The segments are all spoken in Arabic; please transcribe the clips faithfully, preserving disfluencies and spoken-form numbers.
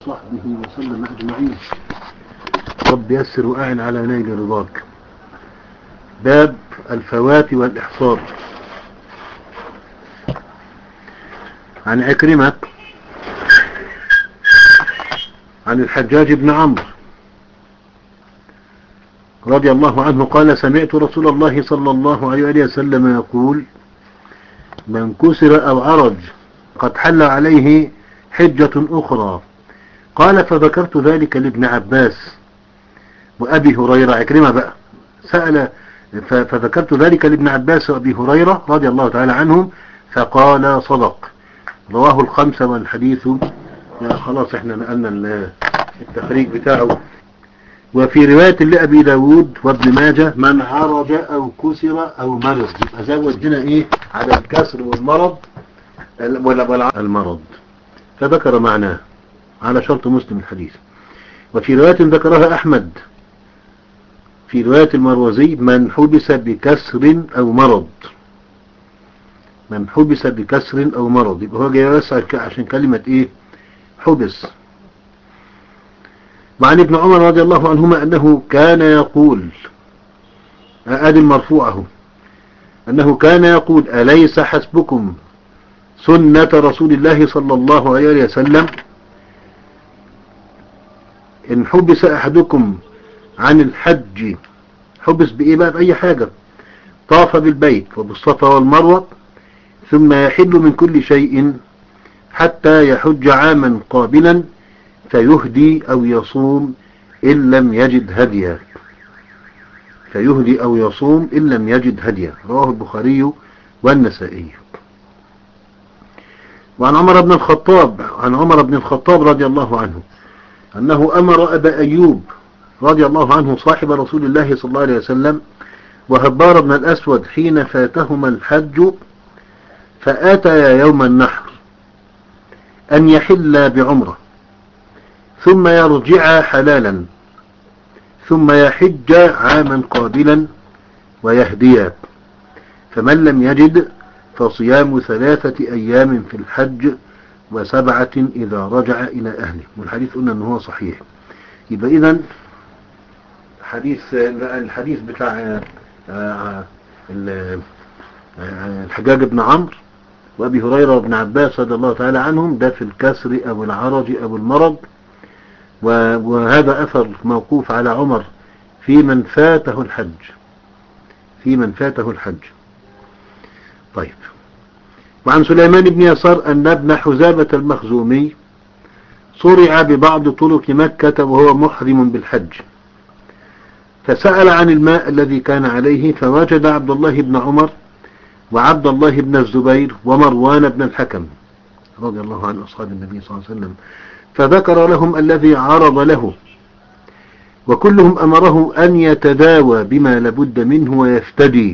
صحبه وسلم أجمعين. رب يسر وأعن على نيل رضاك. باب الفوات والإحصار. عن عكرمة عن الحجاج بن عمرو رضي الله عنه قال: سمعت رسول الله صلى الله عليه وسلم يقول: من كسر أو عرج قد حل عليه حجة أخرى. قال: فذكرت ذلك لابن عباس وأبي هريرة. عكرمة بقى سأل فذكرت ذلك لابن عباس وأبي هريرة رضي الله تعالى عنهم فقال: صدق. رواه الخمسة. والحديث خلاص احنا نقلنا التخريج بتاعه. وفي رواية لأبي داود وابن ماجه: من عرج أو كسر أو مرض. يبقى زود هنا ايه على الكسر والمرض ولا المرض، فذكر معناه على شرط مسلم الحديث. وفي رواية ذكرها أحمد في رواية المروزي: من حبس بكسر أو مرض. من حبس بكسر أو مرض، يبقى هو جاي يسأل عشان كلمة ايه حبس. وعن ابن عمر رضي الله عنهما أنه كان يقول، آدي مرفوعه، أنه كان يقول: أليس حسبكم سنة رسول الله صلى الله عليه وسلم إن حبس أحدكم عن الحج، حبس بإيه بقى؟ بأي حاجة، طاف بالبيت وبالصفا والمروة ثم يحل من كل شيء حتى يحج عاما قابلا فيهدي أو يصوم إن لم يجد هديا. فيهدي أو يصوم إن لم يجد هديا. رواه البخاري والنسائي. وعن عمر بن الخطاب عن عمر بن الخطاب رضي الله عنه أنه أمر أبا أيوب رضي الله عنه صاحب رسول الله صلى الله عليه وسلم وهبار بن الأسود حين فاتهما الحج فآتيا يوم النحر أن يحل بعمرة ثم يرجع حلالا ثم يحج عاما قابلا ويهديا. فمن لم يجد فصيام ثلاثة أيام في الحج وسبعة إذا رجع إلى أهله. والحديث قلنا أنه هو صحيح. يبقى إذن حديث الحديث بتاع الحجاج بن عمرو وأبي هريرة وابن عباس رضي الله تعالى عنهم ده في الكسر أو العرج أو المرض. وهذا أثر موقوف على عمر في من فاته الحج في من فاته الحج. طيب. وعن سليمان بن يسار أن ابن حزابة المخزومي صرع ببعض طرق مكة وهو محرم بالحج، فسأل عن الماء الذي كان عليه فوجد عبد الله بن عمر وعبد الله بن الزبير ومروان بن الحكم رضي الله عن أصحاب النبي صلى الله عليه وسلم، فذكر لهم الذي عرض له، وكلهم أمره أن يتداوى بما لابد منه ويفتدي،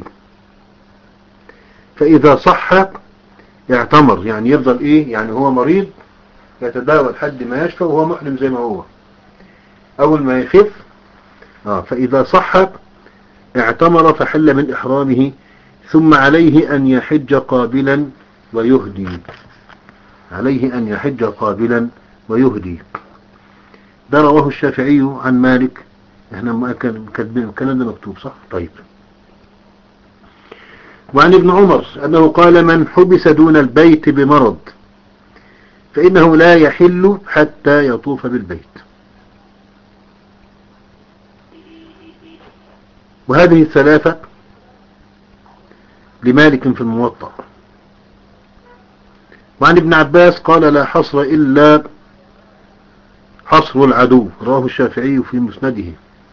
فإذا صح يعتمر، يعني يفضل إيه، يعني هو مريض يتداوى لحد ما يشفى وهو محرم زي ما هو، أول ما يخف آه فإذا صح اعتمر فحل من إحرامه، ثم عليه أن يحج قابلا ويهدي عليه أن يحج قابلا ويهدي. ده رواه الشافعي عن مالك. احنا كاتبين الكلام ده مكتوب صح؟ طيب. وعن ابن عمر أنه قال: من حبس دون البيت بمرض فإنه لا يحل حتى يطوف بالبيت. وهذه الثلاثة لمالك في الموطأ. وعن ابن عباس قال: لا حصر إلا حصر العدو. رواه الشافعي في مسنده.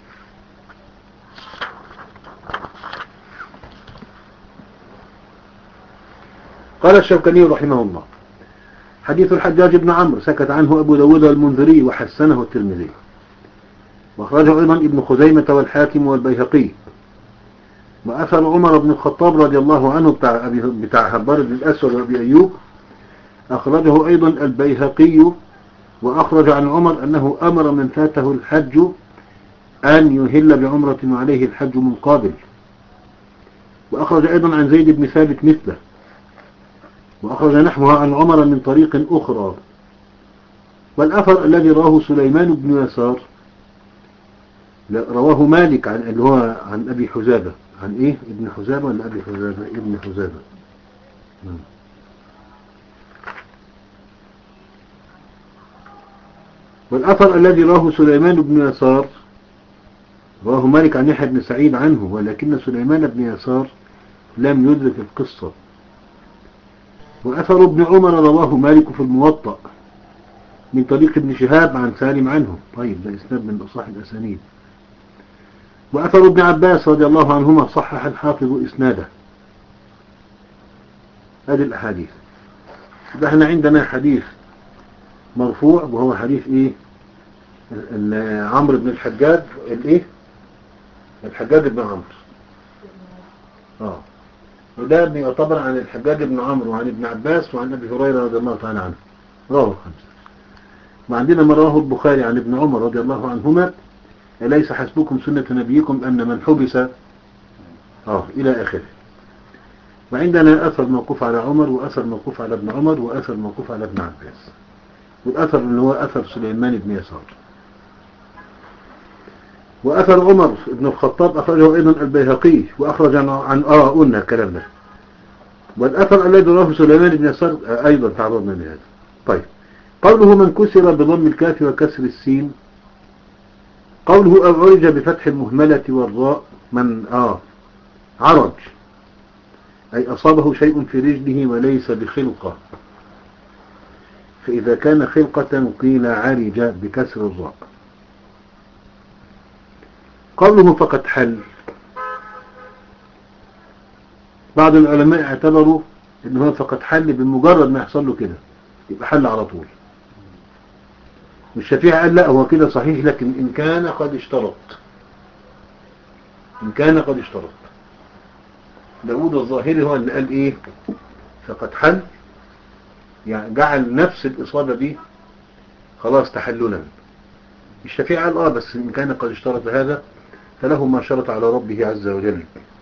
قال الشوكاني رحمه الله: حديث الحجاج بن عمرو سكت عنه أبو داود والمنذري وحسنه الترمذي، واخرجه أيضا ابن خزيمة والحاكم والبيهقي. وأثر عمر بن الخطاب رضي الله عنه بتاع, بتاع هبار بن الأسود وأبي أيوب أخرجه أيضا البيهقي، وأخرج عن عمر أنه أمر من فاته الحج أن يهل بعمرة وعليه الحج من قابل. وأخرج أيضا عن زيد بن ثابت مثله، وأخرج نحوها عن عمر من طريق أخرى. والأثر الذي رواه سليمان بن يسار رواه مالك عن اللي هو عن أبي حذافة. عن إيه؟ ابن حذافة ولا أبي حذافة؟ ابن حذافة. والأثر الذي رواه سليمان بن يسار رواه مالك عن يحيى بن سعيد عنه، ولكن سليمان بن يسار لم يدرك القصة. وأثر ابن عمر رواه مالك في الموطأ من طريق ابن شهاب عن سالم عنه. طيب ده إسناد من أصح الأسانيد. وأثر ابن عباس رضي الله عنهما صحح الحافظ إسناده. هذه الأحاديث. ده احنا عندنا حديث مرفوع وهو حديث إيه؟ عمرو بن الحجاج الإيه؟ الحجاج بن عمرو. آه وده يعتبر عن الحجاج بن عمرو وعن ابن عباس وعن أبي هريرة رضي الله تعالى عنه. رواه خمسة. وعندنا ما رواه البخاري عن ابن عمر رضي الله عنهما: أليس حسبكم سنة نبيكم أن من حبس آه إلى آخره. وعندنا أثر موقوف على عمر وأثر موقوف على ابن عمر وأثر موقوف على ابن عباس. والأثر اللي هو أثر سليمان بن يسار. وأثر عمر بن الخطاب أخرجه أيضا البيهقي وأخرج عن, عن آه قلنا الكلام ده. والأثر الذي رواه سليمان بن يسار أيضا تعرضنا لهذا. طيب قوله من كسر بضم الكاف وكسر السين، قوله أو عرج بفتح المهملة والراء من آه عرج أي أصابه شيء في رجله وليس بخلقة، فإذا كان خلقة قيل عرج بكسر الراء. قوله فقد حل، بعض العلماء اعتبروا انه فقد حل بمجرد ما يحصل له كده يبقى حل على طول. والشافعي قال لا هو كده صحيح، لكن إن كان قد اشترط إن كان قد اشترط داود الظاهري هو اللي قال إيه فقد حل، يعني جعل نفس الإصابة دي خلاص تحللا. الشافعي قال آه بس إن كان قد اشترط هذا فله ما شرط على ربه عز وجل.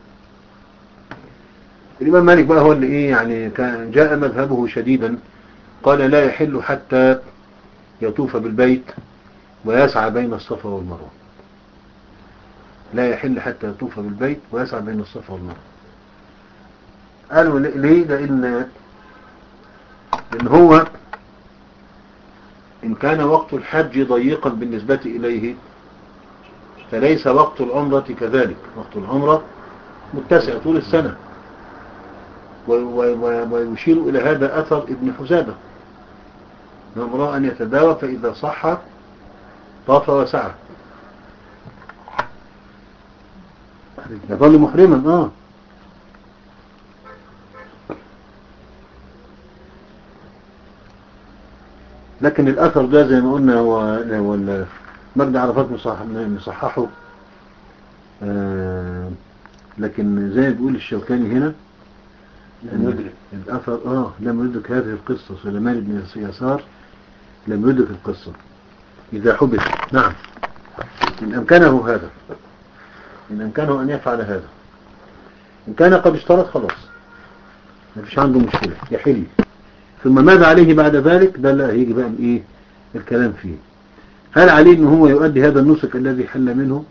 الإمام مالك بقى هو اللي إيه يعني كان جاء مذهبه شديدا، قال لا يحل حتى يطوف بالبيت ويسعى بين الصفا والمروة. لا يحل حتى يطوف بالبيت ويسعى بين الصفا والمروة. قالوا ليه؟ لأن إن هو إن كان وقت الحج ضيقا بالنسبة إليه فليس وقت العمرة كذلك. وقت العمرة متسع طول السنة. ويشير إلى هذا أثر ابن حذافة نمر أن يتداوى فإذا صح طاف وسعى يظل محرما. آه لكن الأثر ده زي ما قلنا هو هو مجد عرفات مصححه. آه لكن زي ما بيقول الشوكاني هنا لم يدرك الأثر آه لم يدرك هذه القصة. سليمان بن يسار لم يدرك القصة إذا حبس. نعم إن أمكنه هذا إن أمكنه أن يفعل هذا. إن كان قد اشترط خلاص ما فيش عنده مشكلة يحل. ثم ماذا عليه بعد ذلك ده لا هيجي بقى إيه الكلام فيه. هل عليه إن هو يؤدي هذا النسك الذي حل منه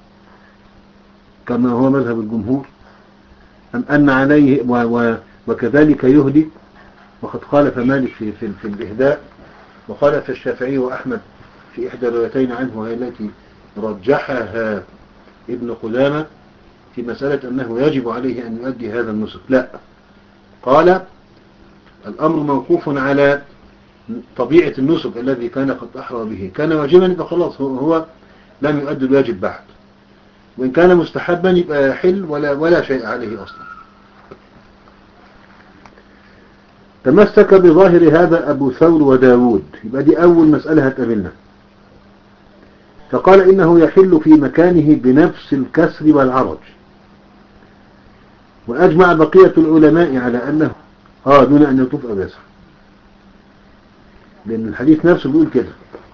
كما هو مذهب الجمهور، أم أن عليه و و وكذلك يهدي؟ وقد خالف مالك في, في, في الإهداء، وخالف الشافعي وأحمد في إحدى الروايتين عنه وهي التي رجحها ابن قدامة في مسألة أنه يجب عليه أن يؤدي هذا النسك. لا، قال الأمر موقوف على طبيعة النسك الذي كان قد أحرى به. كان واجبا يبقى خلاص هو, هو لم يؤدي الواجب بعد، وإن كان مستحبا يبقى يحل ولا, ولا شيء عليه أصلا. تمسك بظاهر هذا أبو ثور وداود. يبقى دي أول مسألة هتقابلنا. فقال إنه يحل في مكانه بنفس الكسر والعرج. وأجمع بقية العلماء على أنه آه دون أن يطوف أو يسعى، لأن الحديث نفسه بيقول كده.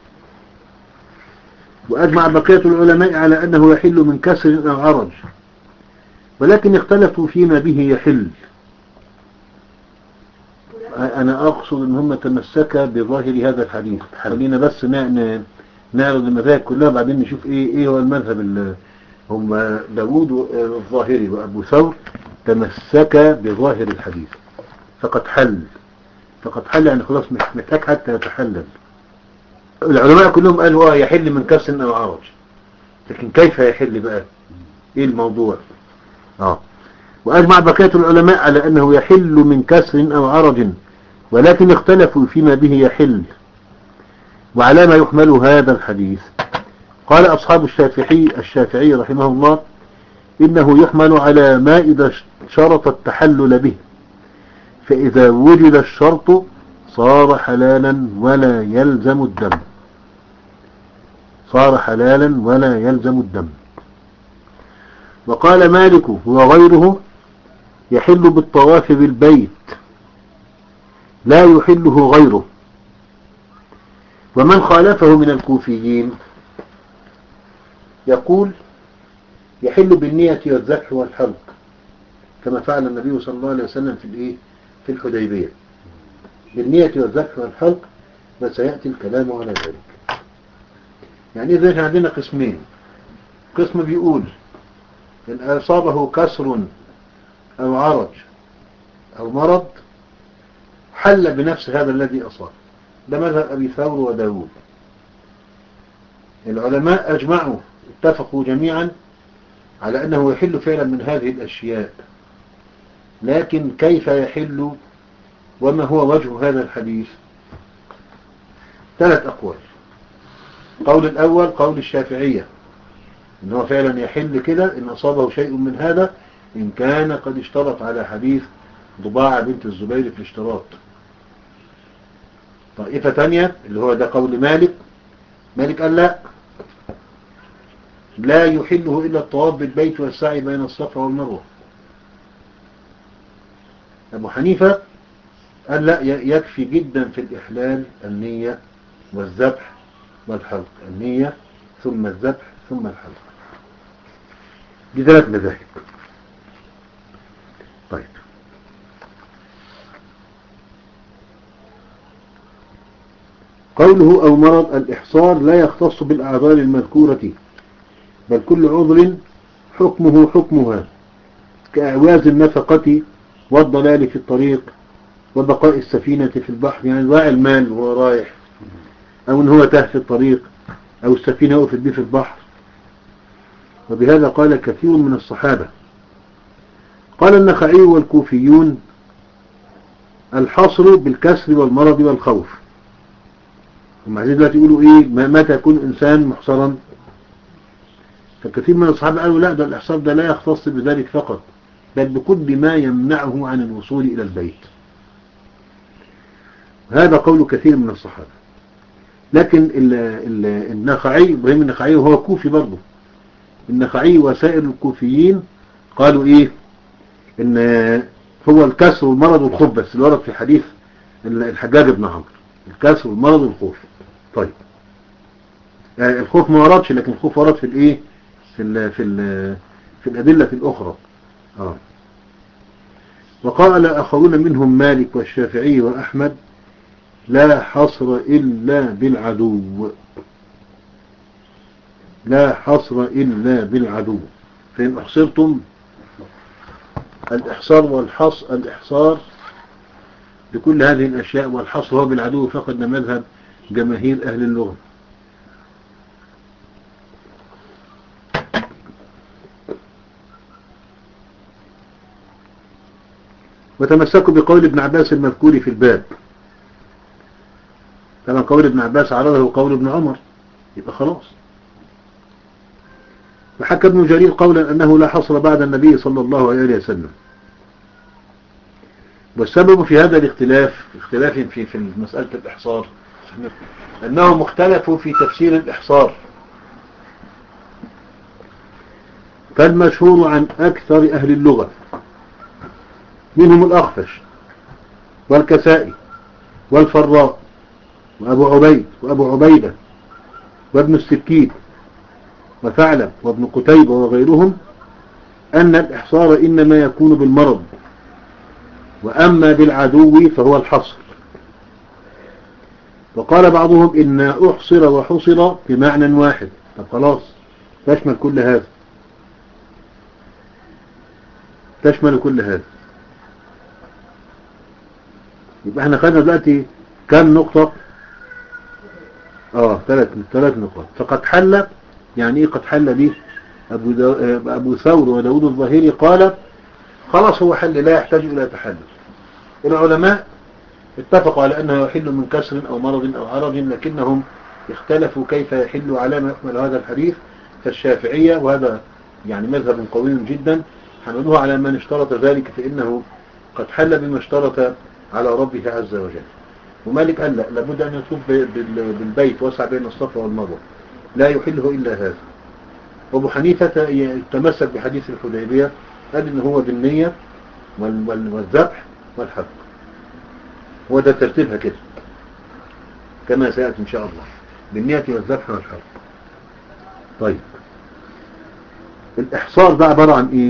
وأجمع بقية العلماء على أنه يحل من كسر أو عرج، ولكن اختلفوا فيما به يحل. أنا أقصد أن هم تمسك بظاهر هذا الحديث. خلينا بس نعرض المذاهب كلها بعدين نشوف إيه إيه هو المذهب اللي هم داود الظاهري وأبو ثور تمسك بظاهر الحديث فقد حل فقد حل يعني خلاص مش محتاج حتى يتحلل. العلماء كلهم قالوا هو يحل من كسر أو عرج، لكن كيف يحل بقى؟ إيه الموضوع؟ آه وأجمع بقية العلماء على أنه يحل من كسر أو عرج، ولكن اختلفوا فيما به يحل وعلى ما يحمل هذا الحديث. قال أصحاب الشافعي الشافعي رحمه الله إنه يحمل على ما إذا شرط التحلل به، فإذا وجد الشرط صار حلالا ولا يلزم الدم صار حلالا ولا يلزم الدم. وقال مالك وغيره يحل بالطواف بالبيت لا يحله غيره. ومن خالفه من الكوفيين يقول يحل بالنية والذبح والحلق كما فعل النبي صلى الله عليه وسلم في الايه في الحديبية بالنية والذبح والحلق، وسيأتي الكلام على ذلك. يعني إذا عندنا قسمين، قسم بيقول إن أصابه كسر أو عرج أو مرض حل بنفس هذا الذي أصاب، ده مذهب أبي ثور وداود. العلماء أجمعوا اتفقوا جميعا على أنه يحل فعلا من هذه الأشياء، لكن كيف يحل وما هو وجه هذا الحديث؟ ثلاث أقوال. قول الأول قول الشافعية إن هو فعلا يحل كده إن أصابه شيء من هذا إن كان قد اشترط على حديث ضباعة بنت الزبير في الاشتراط. طائفة ثانية اللي هو ده قول مالك مالك قال لا لا يحله إلا الطواف بالبيت والسعي بين الصفا والمروة. أبو حنيفة قال لا يكفي جدا في الإحلال النية والذبح والحلق، النية ثم الذبح ثم الحلق. دي ثلاث مذاهب. طيب قوله أو مرض الإحصار لا يختص بالأعذار المذكورة، بل كل عذر حكمه حكمها كأعواز النفقة والضلال في الطريق وبقاء السفينة في البحر، يعني ضاع المال وهو رايح، أو إن هو تاه في الطريق، أو السفينة وقفت به في البحر. وبهذا قال كثير من الصحابة. قال النخعي والكوفيون الحصر بالكسر والمرض والخوف. هم عايزين دلوقتي يقولوا إيه متى يكون إنسان محصرا؟ فكثير من الصحابة قالوا لا، ده الإحصار ده لا يختص بذلك فقط، بل بكل ما يمنعه عن الوصول إلى البيت. هذا قول كثير من الصحابة. لكن النخعي إبراهيم النخعي وهو كوفي برضه، النخعي وسائر الكوفيين قالوا إيه إن هو الكسر والمرض والخوف بس اللي ورد في حديث الحجاج بن عمرو، الكسر والمرض والخوف. طيب يعني الخوف ما وردش، لكن الخوف ورد في الايه في ال في ال في الأدلة الأخرى. آه. وقال آخرون منهم مالك والشافعي وأحمد لا حصر إلا بالعدو، لا حصر إلا بالعدو، فإن أحصرتم الإحصار والحصر الإحصار بكل هذه الأشياء والحصر هو بالعدو فقد مذهب جماهير أهل اللغة. وتمسكوا بقول ابن عباس المذكور في الباب. طبعا قول ابن عباس عرضه قول ابن عمر، يبقى خلاص. وحكى ابن جرير قولا أنه لا حصر بعد النبي صلى الله عليه وسلم. والسبب في هذا الاختلاف اختلاف في في مسألة الإحصار أنهم اختلفوا في تفسير الإحصار. فالمشهور عن أكثر أهل اللغة منهم الأخفش والكسائي والفراء وأبو عبيد وأبو عبيدة وابن السكين وثعلب وابن قتيبة وغيرهم أن الإحصار إنما يكون بالمرض وأما بالعدو فهو الحصر. وقال بعضهم إن أحصر وحصر بمعنى واحد. طب خلاص تشمل كل هذا، تشمل كل هذا. يبقى احنا خدنا دلوقتي كم نقطة؟ اه ثلاث ثلاث نقاط. فقد حل، يعني ايه قد حل دي؟ ابو, دو... أبو ثور وداود الظاهري قال خلاص هو حل لا يحتاج الى تحلل. العلماء اتفقوا على انه يحل من كسر او مرض او عرض، لكنهم اختلفوا كيف يحل على ما يحمل هذا الحديث. فالشافعية، وهذا يعني مذهب قوي جدا، حملوه على من اشترط ذلك فإنه قد حل بما اشترط على ربه عز وجل. ومالك قال لا، لابد أن يطوف بالبيت وسع بين الصفا والمروة، لا يحله إلا هذا. وابو حنيفة يتمسك بحديث الحديبية، قال إن هو بالنية والذبح والحق. وده ترتيبها كده كما سيأتي إن شاء الله، بالنية والذبح والحق. طيب الإحصار ده عبارة عن إيه؟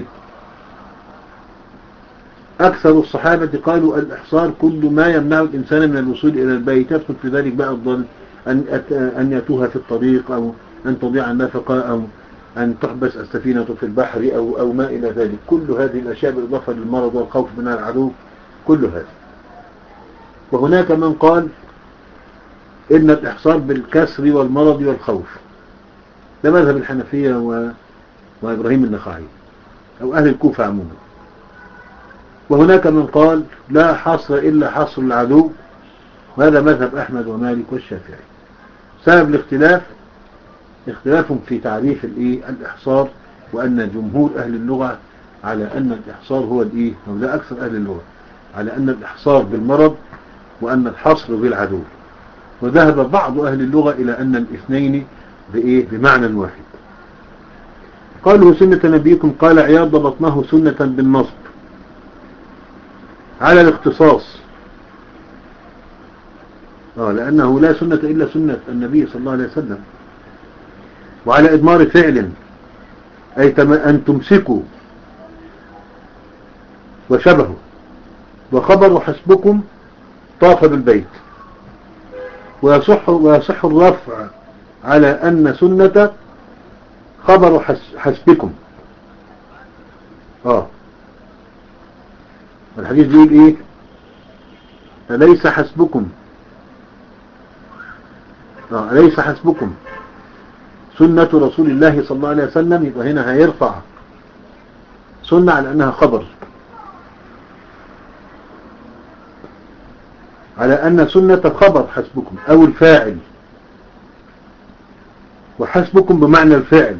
أكثر الصحابة قالوا الإحصار كل ما يمنع الإنسان من الوصول إلى البيت، يدخل في ذلك بقى الظن أن أن يتوه في الطريق، أو أن تضيع النفقة، أو أن تحبس السفينة في البحر، أو أو ما إلى ذلك. كل هذه الأشياء بالإضافة للمرض والخوف من العدو، كل هذا. وهناك من قال إن الإحصار بالكسر والمرض والخوف. ده مذهب الحنفية و... وإبراهيم النخعي أو أهل الكوفة عموما. وهناك من قال لا حصر إلا حصر العدو، وهذا مذهب أحمد ومالك والشافعي. سبب الاختلاف اختلافهم في تعريف الإيه الإحصار، وأن جمهور أهل اللغة على أن الإحصار هو الإيه، أو لا أكثر أهل اللغة على أن الإحصار بالمرض وأن الحصر بالعدو. وذهب بعض أهل اللغة إلى أن الاثنين بإيه بمعنى واحد. قالوا سنة نبيكم، قال عياض ضبطناه سنة بالنصب على الاختصاص، آه لأنه لا سنة إلا سنة النبي صلى الله عليه وسلم. وعلى إضمار فعل، أي أن تمسكوا وشبهه. وخبر حسبكم طاف بالبيت. ويصح, ويصح الرفع على أن سنة خبر حسبكم. آه الحديث بيقول إيه؟ أليس حسبكم آه أليس حسبكم سنة رسول الله صلى الله عليه وسلم. يبقى هنا هيرفع سنة على أنها خبر، على أن سنة خبر حسبكم أو الفاعل، وحسبكم بمعنى الفعل،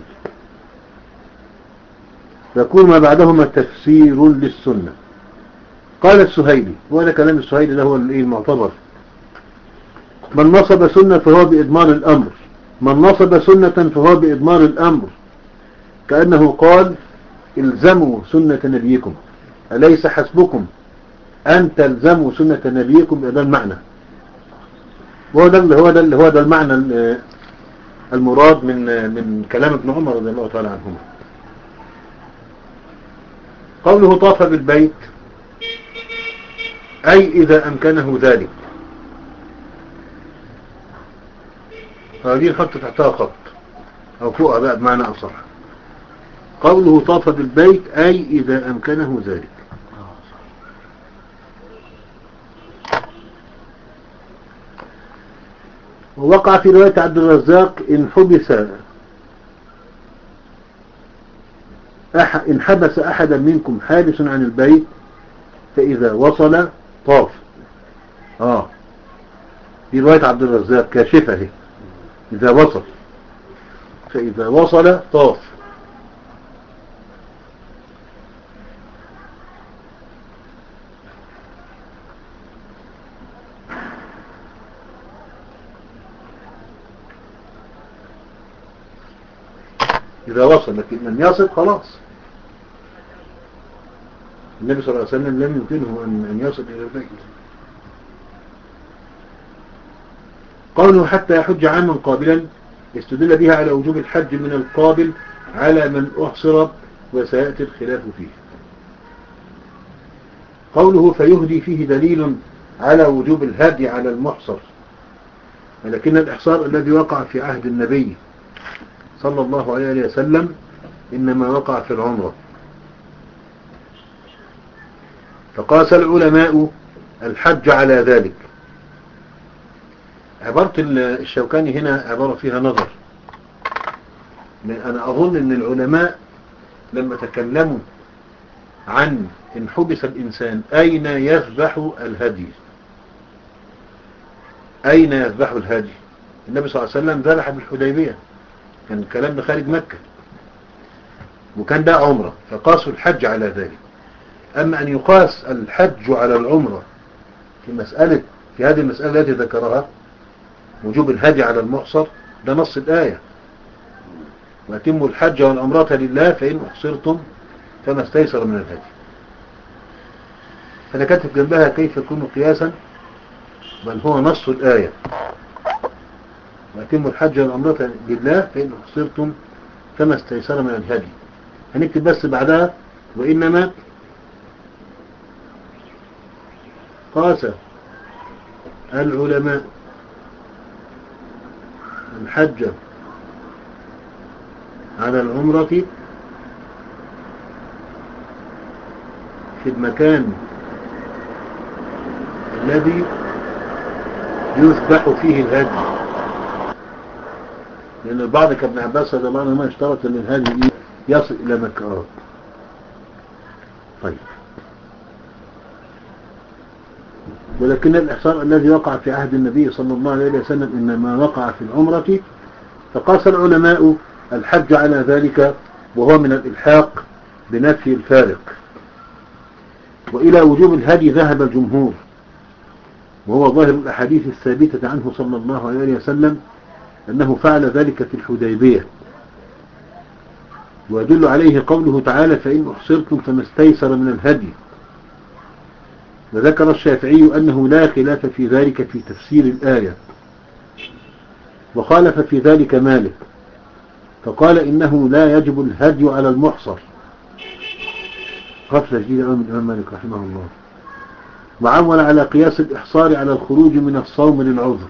يكون ما بعدهما تفسير للسنة. قال السهيلي، وهذا كلام السهيلي ده هو المعتبر: من نصب سنة فهو بإضمار الأمر، من نصب سنة فهو بإضمار الأمر، كأنه قال الزموا سنة نبيكم، أليس حسبكم أن تلزموا سنة نبيكم. بهذا المعنى، وهو ده اللي هو ده اللي هو ده المعنى المراد من من كلام ابن عمر رضي الله تعالى عنهما. قوله طاف بالبيت أي إذا أمكنه ذلك. هذه نحط تحتها خط أو فوقها بقى بمعنى أصح. قوله طاف بالبيت أي إذا أمكنه ذلك. ووقع في رواية عبد الرزاق إن حبس أح إن حبس أحدا منكم حابس عن البيت فإذا وصل طاف. آه في رواية عبد الرزاق كاشفة هي، إذا وصل، فإذا وصل طاف. إذا وصل، لكن من يصل خلاص. النبي صلى الله عليه وسلم لم يمكنه أن يصل إلى البيت. قوله حتى يحج عاما قابلا استدل بها على وجوب الحج من القابل على من أحصر، وسيأتي الخلاف فيه. قوله فيهدي فيه دليل على وجوب الهدي على المحصر، ولكن الإحصار الذي وقع في عهد النبي صلى الله عليه وسلم إنما وقع في العمرة. فقاس العلماء الحج على ذلك. عبارة الشوكاني هنا عبارة فيها نظر. أنا أظن أن العلماء لما تكلموا عن إن حبس الإنسان أين يذبح الهدي، أين يذبح الهدي، النبي صلى الله عليه وسلم ذبح بالحديبية، كان الكلام ده خارج مكة وكان ده عمرة، فقاسوا الحج على ذلك. أما أن يقاس الحج على العمرة في مسألة في هذه المسألة التي ذكرها وجوب الهدي على المحصر، ده نص الآية: وأتموا الحج والعمرة لله فإن أحصرتم فما استيسر من الهدي. فأنا كاتب جنبها كيف يكون قياسا، بل هو نص الآية: وأتموا الحج والعمرة لله فإن أحصرتم فما استيسر من الهدي. هنكتب بس بعدها: وإنما قاس العلماء الحج على العمرة في المكان الذي يذبح فيه الهدي، لأن البعض كابن عباس رضي الله عنهما اشترط أن الهدي يصل إلى مكة. طيب، ولكن الإحصار الذي وقع في عهد النبي صلى الله عليه وسلم إنما وقع في العمرة، فقاس العلماء الحج على ذلك، وهو من الإلحاق بنفي الفارق. وإلى وجوب الهدي ذهب الجمهور، وهو ظاهر الأحاديث الثابتة عنه صلى الله عليه وسلم أنه فعل ذلك في الحديبية، ويدل عليه قوله تعالى: فإن أحصرتم فما استيسر من الهدي. وذكر الشافعي أنه لا خلاف في ذلك في تفسير الآية، وخالف في ذلك مالك فقال إنه لا يجب الهدي على المحصر. غفلة جديدة من الإمام مالك رحمه الله. وعول على قياس الإحصار على الخروج من الصوم للعذر،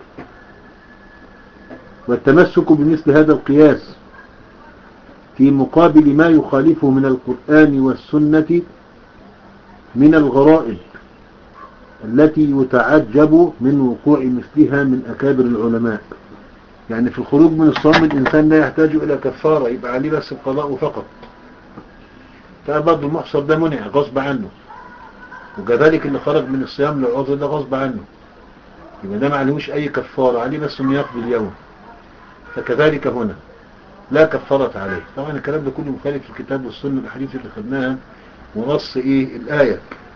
والتمسك بمثل هذا القياس في مقابل ما يخالفه من القرآن والسنة من الغرائب التي يتعجب من وقوع مثلها من أكابر العلماء. يعني في الخروج من الصوم الإنسان لا يحتاج إلى كفارة، يبقى عليه بس القضاء فقط، فبرضه المحصر ده منع غصب عنه، وكذلك اللي خرج من الصيام للعذر ده غصب عنه، يبقى ده ما عليهوش أي كفارة، عليه بس انه يقضي اليوم. فكذلك هنا لا كفارة عليه. طبعا الكلام ده كله مخالف في الكتاب والسنة الأحاديث اللي خدناها ونص إيه الآية.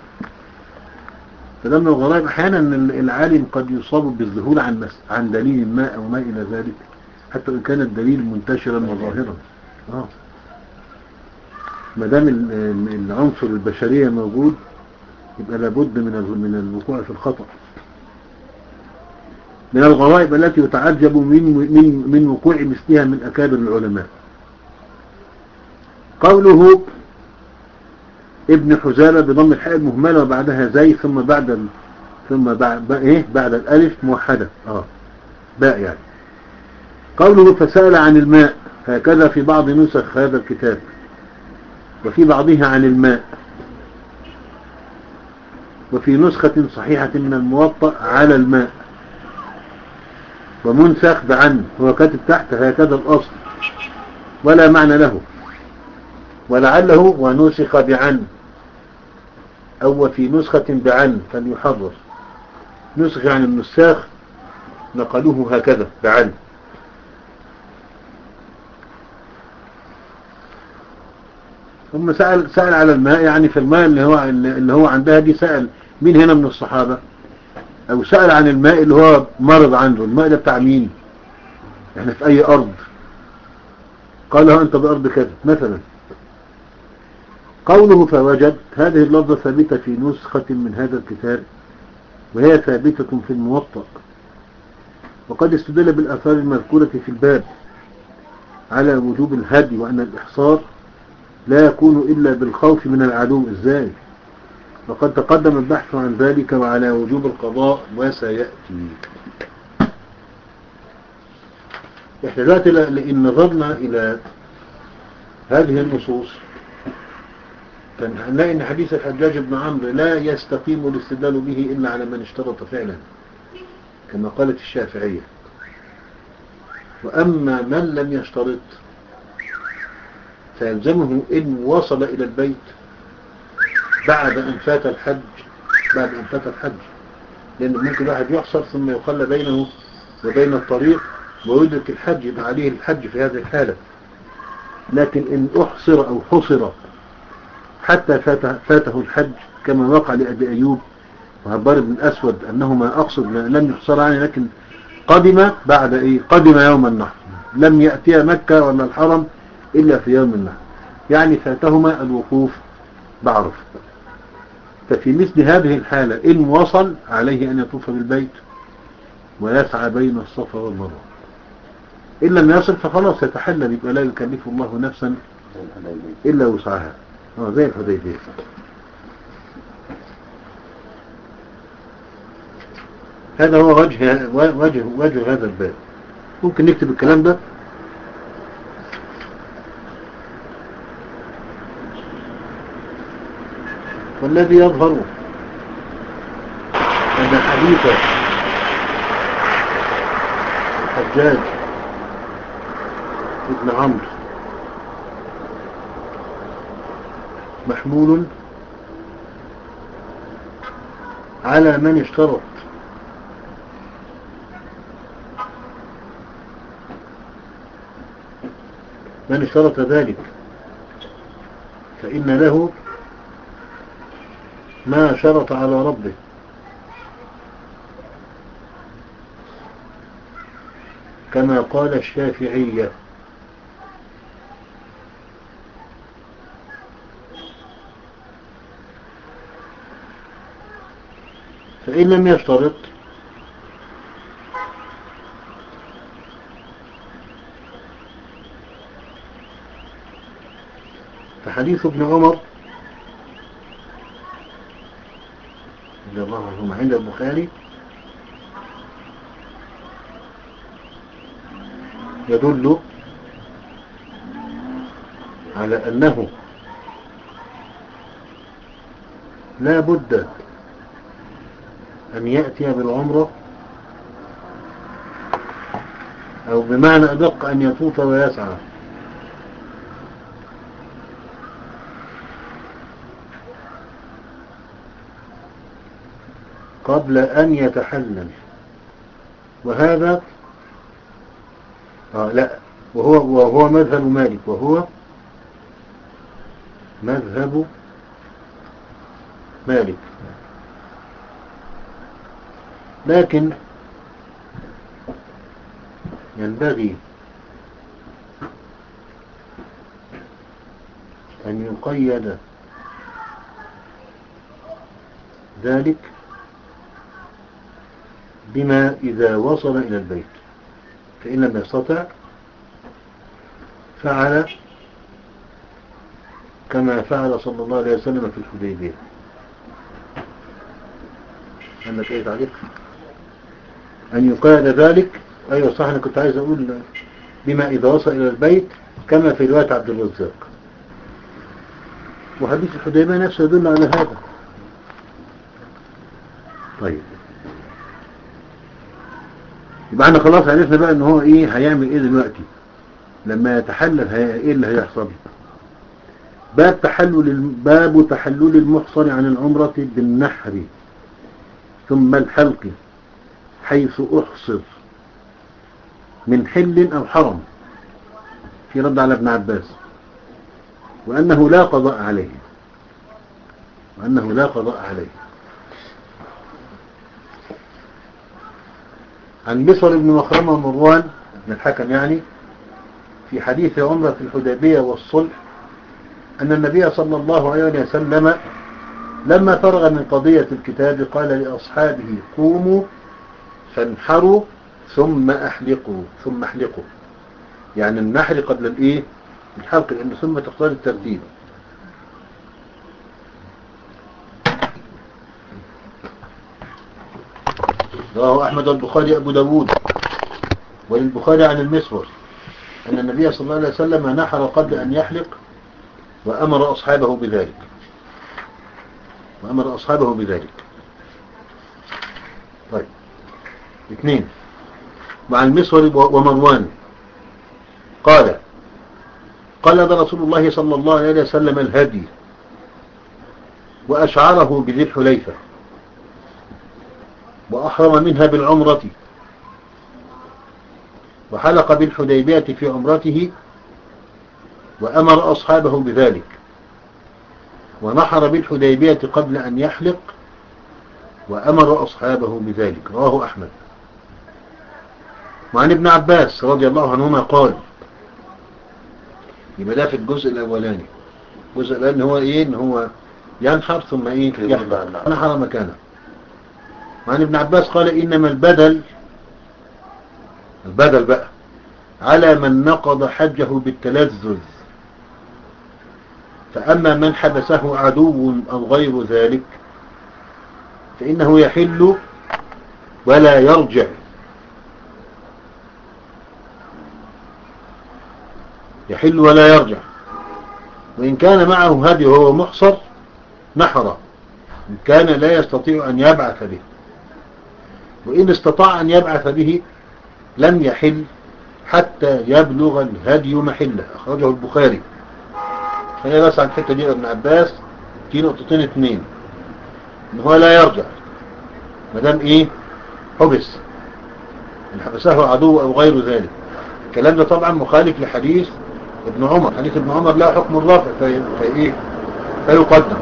فده من الغرائب. أحيانا العالم قد يصاب بالذهول عن مس... عن دليل ما أو ما إلى ذلك، حتى إن كان الدليل منتشرا وظاهرا. آه. ما دام العنصر البشرية موجود يبقى لابد من من الوقوع في الخطأ. من الغرائب التي يتعجب من من من وقوع مثلها من أكابر العلماء قوله ابن حزالة بضم الحاء المهملة وبعدها زي ثم بعد ال... ثم بعد ايه بعد الالف موحدة اه باء يعني. قوله فسأل عن الماء، هكذا في بعض نسخ هذا الكتاب، وفي بعضها عن الماء، وفي نسخة صحيحة من الموطأ على الماء، ومنسخ بعن. هو كاتب تحت هكذا الأصل ولا معنى له، ولعله ونسخ بعن أو في نسخة بعن فليحرر. نسخ عن النساخ نقلوه هكذا بعن. ثم سأل سأل على الماء، يعني في الماء اللي هو اللي هو عندها دي، سأل مين هنا من الصحابة؟ أو سأل عن الماء اللي هو مرض عنده، الماء ده بتاع مين؟ احنا في أي أرض؟ قال له أنت بأرض كذا مثلا. قوله فوجد، هذه اللفظة ثابتة في نسخة من هذا الكتاب، وهي ثابتة في الموطأ، وقد استدل بالآثار المذكورة في الباب على وجوب الهدي، وأن الإحصار لا يكون إلا بالخوف من العدو. إزاي؟ وقد تقدم البحث عن ذلك وعلى وجوب القضاء وسيأتي. احنا دلوقتي لإن نظرنا إلى هذه النصوص فنلاقي أن حديث الحجاج بن عمرو لا يستقيم الاستدلال به إلا على من اشترط فعلا كما قالت الشافعية. وأما من لم يشترط فيلزمه إن وصل إلى البيت بعد أن فات الحج بعد أن فات الحج لأن ممكن واحد يحصر ثم يخلى بينه وبين الطريق ويدرك الحج يبقى عليه الحج في هذه الحالة. لكن إن أحصر أو حصر حتى فاته, فاته الحج كما وقع لأبي أيوب وعبار بن الأسود أنهما أقصد لم يحصر عنه لكن قدم بعد إيه قدم يوم النحر لم يأتي مكة ولا الحرم إلا في يوم النحر يعني فاتهما الوقوف بعرفة. ففي مثل هذه الحالة إن وصل عليه أن يطوف بالبيت ويسعى بين الصفا والمروة. إن لم يصل فخلاص يتحلل يبقى لا يكلف الله نفسا إلا وسعها اه زي الحديبية. هذا هو وجه وجه وجه هذا الباب. ممكن نكتب الكلام ده والذي يظهر أن حديث الحجاج ابن عمرو محمول على من اشترط من اشترط ذلك فإن له ما شرط على ربه كما قال الشافعية. فإن لم يشترط فحديث ابن عمر رضي الله عنهما عند البخاري يدل على أنه لا بد أن يأتي بالعمرة أو بمعنى أدق أن يطوف ويسعى قبل أن يتحلل. وهذا آه لا وهو, وهو مذهب مالك وهو مذهب مالك. لكن ينبغي أن يقيد ذلك بما إذا وصل إلى البيت فإن لم يستطع فعل كما فعل صلى الله عليه وسلم في الحديبية. عندك أي تعليق؟ أن يقيد ذلك أيوة صح. أنا كنت عايز أقول بما إذا وصل إلى البيت كما في رواية عبد الرزاق وحديث الحديبية نفسه يدل على هذا. طيب يبقى احنا خلاص عرفنا بقى ان هو ايه هيعمل ايه دلوقتي لما يتحلل ايه اللي هيحصل. باب تحلل باب تحلل المحصن عن العمرة بالنحر ثم الحلق حيث احصر من حل او حرم في رد على ابن عباس وانه لا قضاء عليه وانه لا قضاء عليه. عن بصر بن مخرمة مروان من الحكم يعني في حديث عمرة الحديبية والصلح أن النبي صلى الله عليه وسلم لما فرغ من قضية الكتاب قال لأصحابه قوموا فانحروا ثم أحلقوا ثم أحلقوا يعني النحر قبل الإيه الحلق لأن ثم تختار الترتيب. رواه أحمد والبخاري أبو داود. وللبخاري عن المسور أن النبي صلى الله عليه وسلم نحر قبل أن يحلق وأمر أصحابه بذلك وأمر أصحابه بذلك طيب اثنين. مع المسور ومروان قال قلد رسول الله صلى الله عليه وسلم الهدي وأشعره بذي الحليفة وأحرم منها بالعمرة وحلق بالحديبية في عمرته وأمر أصحابه بذلك ونحر بالحديبية قبل أن يحلق وأمر أصحابه بذلك. رواه أحمد. وعن ابن عباس رضي الله عنهما قال يبقى ده في الجزء الأولاني. الجزء الأولاني هو إيه؟ إن هو ينحر ثم إيه؟ يحلق نحر مكانه. وعن ابن عباس قال إنما البدل البدل بقى على من نقض حجه بالتلذذ، فأما من حبسه عدو أو غير ذلك فإنه يحل ولا يرجع يحل ولا يرجع وإن كان معه هدي وهو محصر نحر إن كان لا يستطيع أن يبعث به، وإن استطاع أن يبعث به لم يحل حتى يبلغ الهدي محله. أخرجه البخاري. خلينا بس عن الحتة دي ابن عباس في نقطتين اثنين، إن هو لا يرجع مدام إيه حبس إن حبسه عدو أو غير ذلك. الكلام ده طبعا مخالف لحديث ابن عمر. حديث ابن عمر لا حكم الرافع في إيه فيقدم.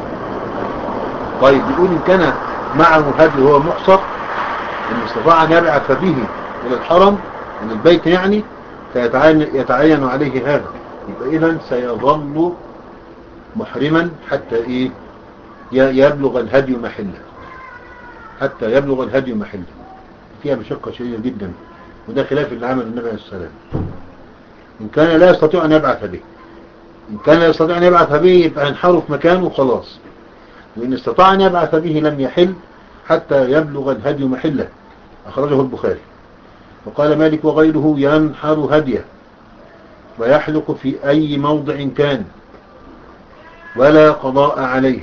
طيب بيقول إن كان معه هدي وهو محصر إن استطاع أن يبعث به إلى الحرم من البيت يعني فيتعين يتعين عليه هذا، يبقى إذن سيظل محرما حتى إيه يبلغ الهدي محله حتى يبلغ الهدي محله. فيها مشقة شديدة جدا، وده خلاف اللي عمل النبي عليه السلام. إن كان لا يستطيع أن يبعث به إن كان لا يستطيع أن يبعث به يبقى ينحره في مكانه وخلاص، وإن استطاع أن يبعث به لم يحل حتى يبلغ الهدي محله. أخرجه البخاري. وقال مالك وغيره ينحر هديه ويحلق في أي موضع كان ولا قضاء عليه.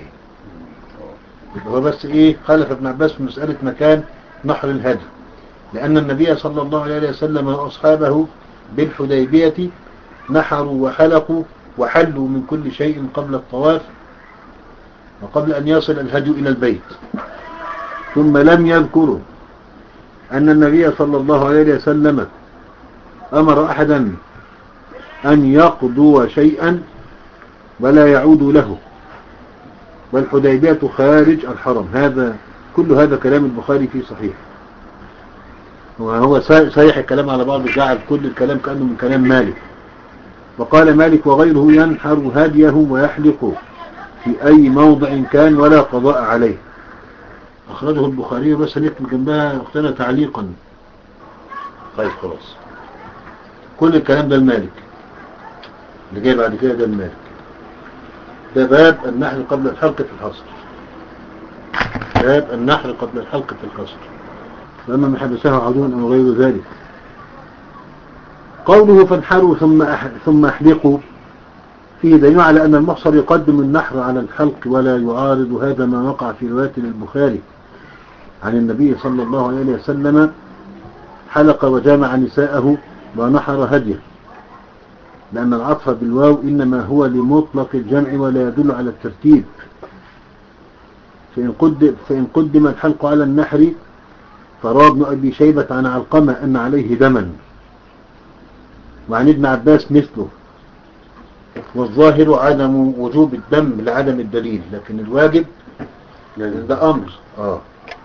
هو بس إيه خالف ابن عباس في مسألة مكان نحر الهدي، لأن النبي صلى الله عليه وسلم وأصحابه بالحديبية نحروا وحلقوا وحلوا من كل شيء قبل الطواف وقبل أن يصل الهدي إلى البيت، ثم لم يذكروا أن النبي صلى الله عليه وسلم أمر أحدا أن يقضوا شيئا ولا يعود له، والحديبية خارج الحرم. هذا كل هذا كلام البخاري في صحيح، وهو صحيح الكلام على بعض جعل كل الكلام كأنه من كلام مالك. وقال مالك وغيره ينحر هديه ويحلق في أي موضع كان ولا قضاء عليه. أخرجه البخاري. بس نكتب جنبها اختنا تعليقا. طيب خلاص كل الكلام ده المالك اللي جاي بعد كده ده المالك. ده باب النحر قبل الحلق في الحصر. باب النحر قبل الحلق في الحصر. فأما من حبسه عدو أو غير ذلك. قوله فانحروا ثم ثم احلقوا فيه دليل على أن المحصر يقدم النحر على الحلق ولا يعارض. هذا ما وقع في رواية البخاري عن النبي صلى الله عليه وسلم حلق وجامع نساءه ونحر هديه، لأن العطف بالواو إنما هو لمطلق الجمع ولا يدل على الترتيب. فإن قدم, فإن قدم الحلق على النحر فروى ابن أبي شيبة عن علقمة أن عليه دما، وعن ابن عباس مثله. والظاهر عدم وجوب الدم لعدم الدليل، لكن الواجب ده أمر. آه.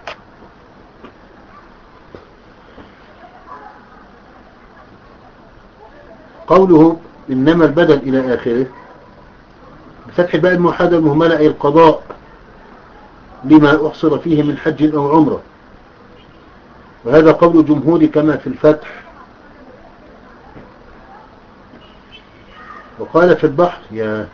قوله إنما البدل إلى آخره بفتح الباء الموحدة المهملة أي القضاء لما أحصر فيه من حج أو عمرة، وهذا قول الجمهور كما في الفتح. وقال في البحر يا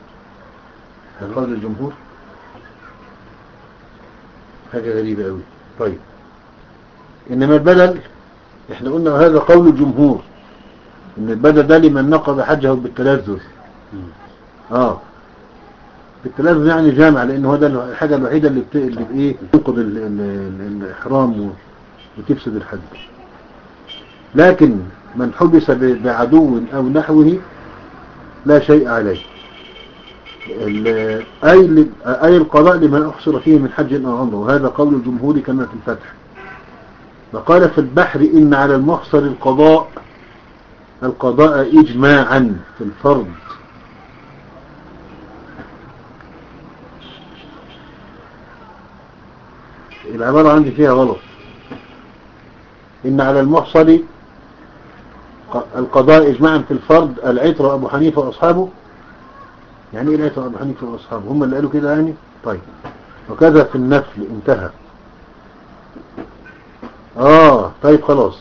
قول الجمهور حاجة غريبة أوي. طيب إنما البدل احنا قلنا هذا قول الجمهور إن البدل ده لمن نقض حجه بالتلذذ. اه بالتلذذ يعني جامع، لأنه هذا الحاجة الوحيدة اللي بت... اللي بإيه تنقض ال... ال... ال... الإحرام وتفسد الحج. لكن من حبس ب... بعدو أو نحوه لا شيء عليه. ال... أي ل... أي القضاء لما أحصر فيه من حج أو عمره، وهذا قول الجمهور كما في الفتح. وقال في البحر إن على المحصر القضاء القضاء إجماعا في الفرض. العبارة عندي فيها غلط. إن على المحصر القضاء إجماعا في الفرض العتر أبو حنيفة وأصحابه. يعني إيه العتر أبو حنيفة وأصحابه؟ هم اللي قالوا كده يعني. طيب وكذا في النفل انتهى. آه طيب خلاص،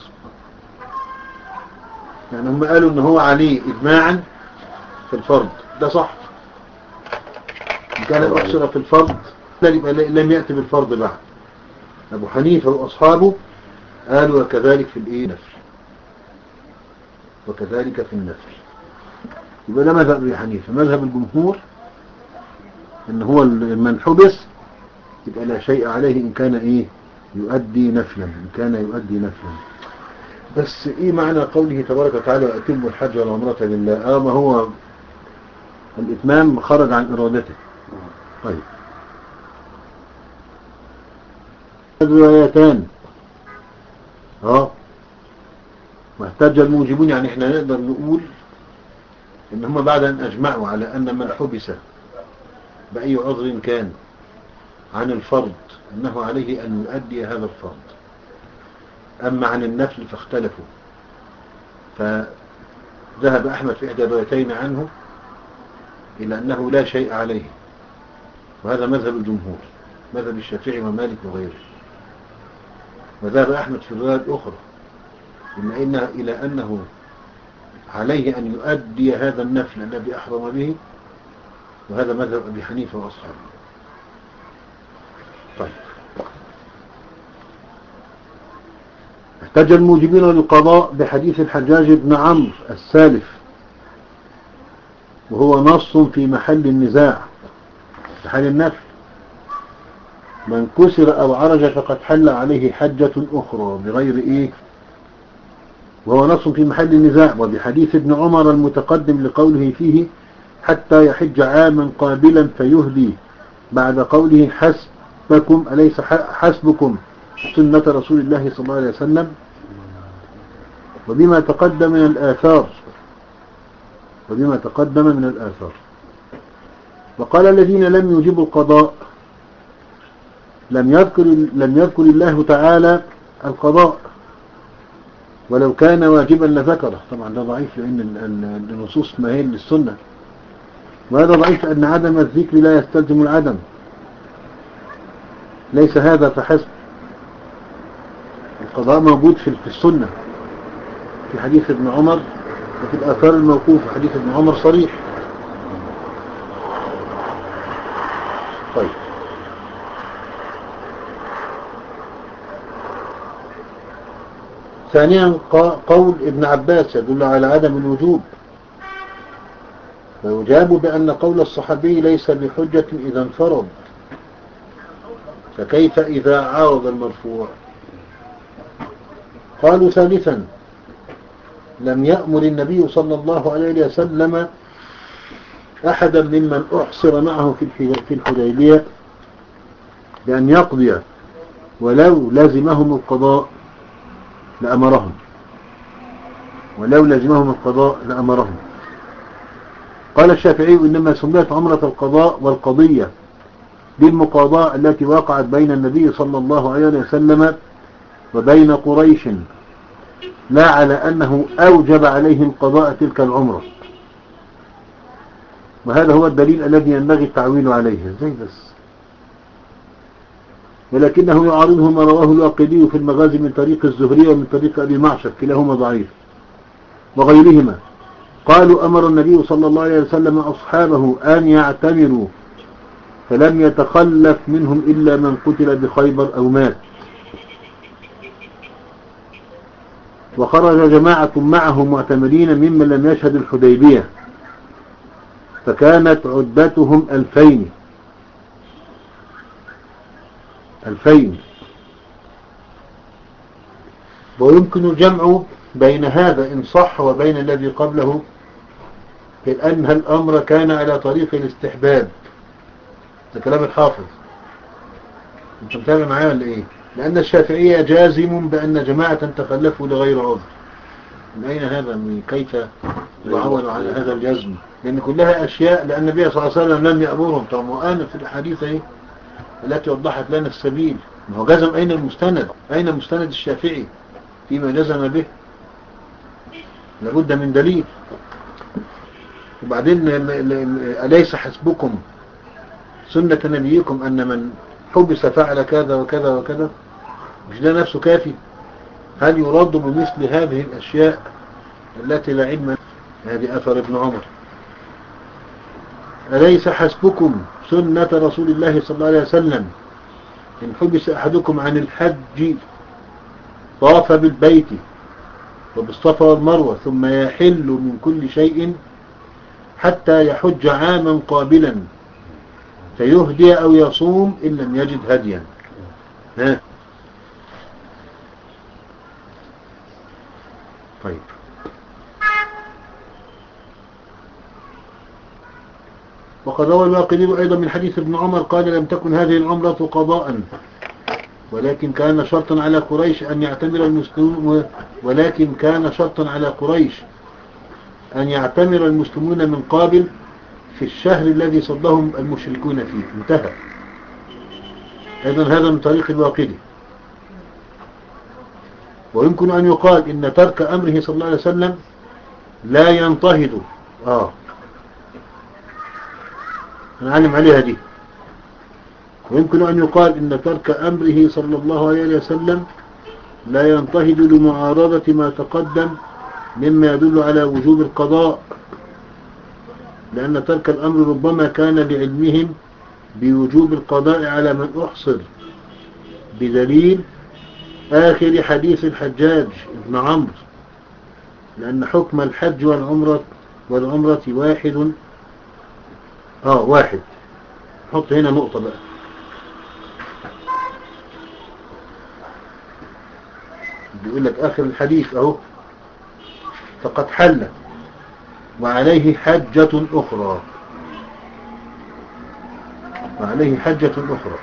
يعني هم قالوا إن هو عليه إجماعا في الفرض، ده صح. كان أحصر في الفرض لم يأتي بالفرض بعد. أبو حنيفة وأصحابه قالوا وكذلك في الإيه نفل، وكذلك في النفل. يبقى ده مذهب أبي حنيفة. مذهب الجمهور إن هو من حبس يبقى لا شيء عليه إن كان إيه يؤدي نفلا، إن كان يؤدي نفلا. بس إيه معنى قوله تبارك وتعالى وأتموا الحج والعمرة لله؟ آه ما هو الإتمام خرج عن إرادته. طيب الروايتان اه واحتج الموجبون، يعني احنا نقدر نقول ان هم بعد ان اجمعوا على ان من حبس بأي عذر كان عن الفرض انه عليه ان يؤدي هذا الفرض. اما عن النفل فاختلفوا، فذهب احمد في احدى الروايتين عنه الى انه لا شيء عليه، وهذا مذهب الجمهور، مذهب الشافعي ومالك وغيره. وذهب احمد في الرواية الاخرى إلا إن إلى أنه عليه أن يؤدي هذا النفل الذي أحرم به، وهذا مذهب أبي حنيفة وأصحابه. طيب احتج الموجبين للقضاء بحديث الحجاج بن عمرو السالف، وهو نص في محل النزاع في حال النفل. من كسر أو عرج فقد حل عليه حجة أخرى بغير إيه، وهو نص في محل النزاع. وبحديث ابن عمر المتقدم لقوله فيه حتى يحج عاما قابلا فيهدي، بعد قوله حسبكم أليس حسبكم سنة رسول الله صلى الله عليه وسلم. وبما تقدم من الآثار وبما تقدم من الآثار وقال الذين لم يجيبوا القضاء لم يذكر لم يذكر الله تعالى القضاء، ولو كان واجبا لذكره. طبعا ده ضعيف لأن النصوص ما هي للسنة، وهذا ضعيف أن عدم الذكر لا يستلزم العدم. ليس هذا فحسب، القضاء موجود في السنة في حديث ابن عمر، وفي الآثار الموقوفة في حديث ابن عمر صريح. طيب ثانيا قول ابن عباس يدل على عدم الوجوب، فيجاب بأن قول الصحابي ليس بحجة إذا انفرض، فكيف إذا عارض المرفوع؟ قالوا ثالثا لم يأمر النبي صلى الله عليه وسلم أحدا ممن أحصر معه في الحديبية بأن يقضي، ولو لازمهم القضاء لأمرهم ولو لازمهم القضاء لأمرهم. قال الشافعي إنما سميت عمرة القضاء والقضية بالمقاضاة التي وقعت بين النبي صلى الله عليه وسلم وبين قريش، لا على أنه أوجب عليهم قضاء تلك العمرة. وهذا هو الدليل الذي ينبغي التعويل عليه زي بس، ولكنه يعارضه ما رواه الواقدي في المغازي من طريق الزهري ومن طريق أبي معشر، كلاهما ضعيف، وغيرهما. قالوا أمر النبي صلى الله عليه وسلم أصحابه أن يعتمروا فلم يتخلف منهم إلا من قتل بخيبر أو مات. وخرج جماعة معه معتمرين ممن لم يشهد الحديبية، فكانت عدتهم ألفين ألفين. ويمكن الجمع بين هذا إن صح وبين الذي قبله، لأن الأمر كان على طريق الاستحباب. ده كلام الحافظ، انت متابع معايا ولا ايه؟ لأن الشافعية جازم بأن جماعة تخلفوا لغير عذر. من أين هذا؟ من كيف يعول على هذا الجزم؟ لأن كلها أشياء، لأن النبي صلى الله عليه وسلم لم يأمرهم. طبعا وآن في الحديث ايه التي وضحت لنا السبيل. ما هو جزم، أين المستند؟ أين مستند الشافعي فيما جزم به؟ لابد من دليل. وبعدين أليس حسبكم سنة نبيكم أن من حبس فعل كذا وكذا وكذا؟ مش ده نفسه كافي؟ هل يرد بمثل هذه الأشياء التي لا علم؟ هذه أثر ابن عمر. أليس حسبكم سنة رسول الله صلى الله عليه وسلم إن حبس أحدكم عن الحج طاف بالبيت وبالصفا والمروة ثم يحل من كل شيء حتى يحج عاما قابلا فيهدي أو يصوم إن لم يجد هديا. ها طيب. وقد روى الواقدي أيضا من حديث ابن عمر قال: لم تكن هذه العمرة قضاء، ولكن كان شرطا على قريش أن يعتمر المسلمون ولكن كان شرطا على قريش أن يعتمر المسلمون من قابل في الشهر الذي صدهم المشركون فيه. انتهى. أيضا هذا من طريق الواقدي. ويمكن أن يقال إن ترك أمره صلى الله عليه وسلم لا ينتهض. آه نعلم عليها دي. ويمكن أن يقال إن ترك أمره صلى الله عليه وسلم لا ينتهض لمعارضة ما تقدم مما يدل على وجوب القضاء، لأن ترك الأمر ربما كان لعلمهم بوجوب القضاء على من أحصر، بدليل آخر حديث الحجاج ابن عمرو، لأن حكم الحج والعمرة والعمرة واحد. آه واحد. حط هنا نقطة بقى. بيقول لك آخر الحديث أهو: فقد حل وعليه حجة أخرى، وعليه حجة أخرى.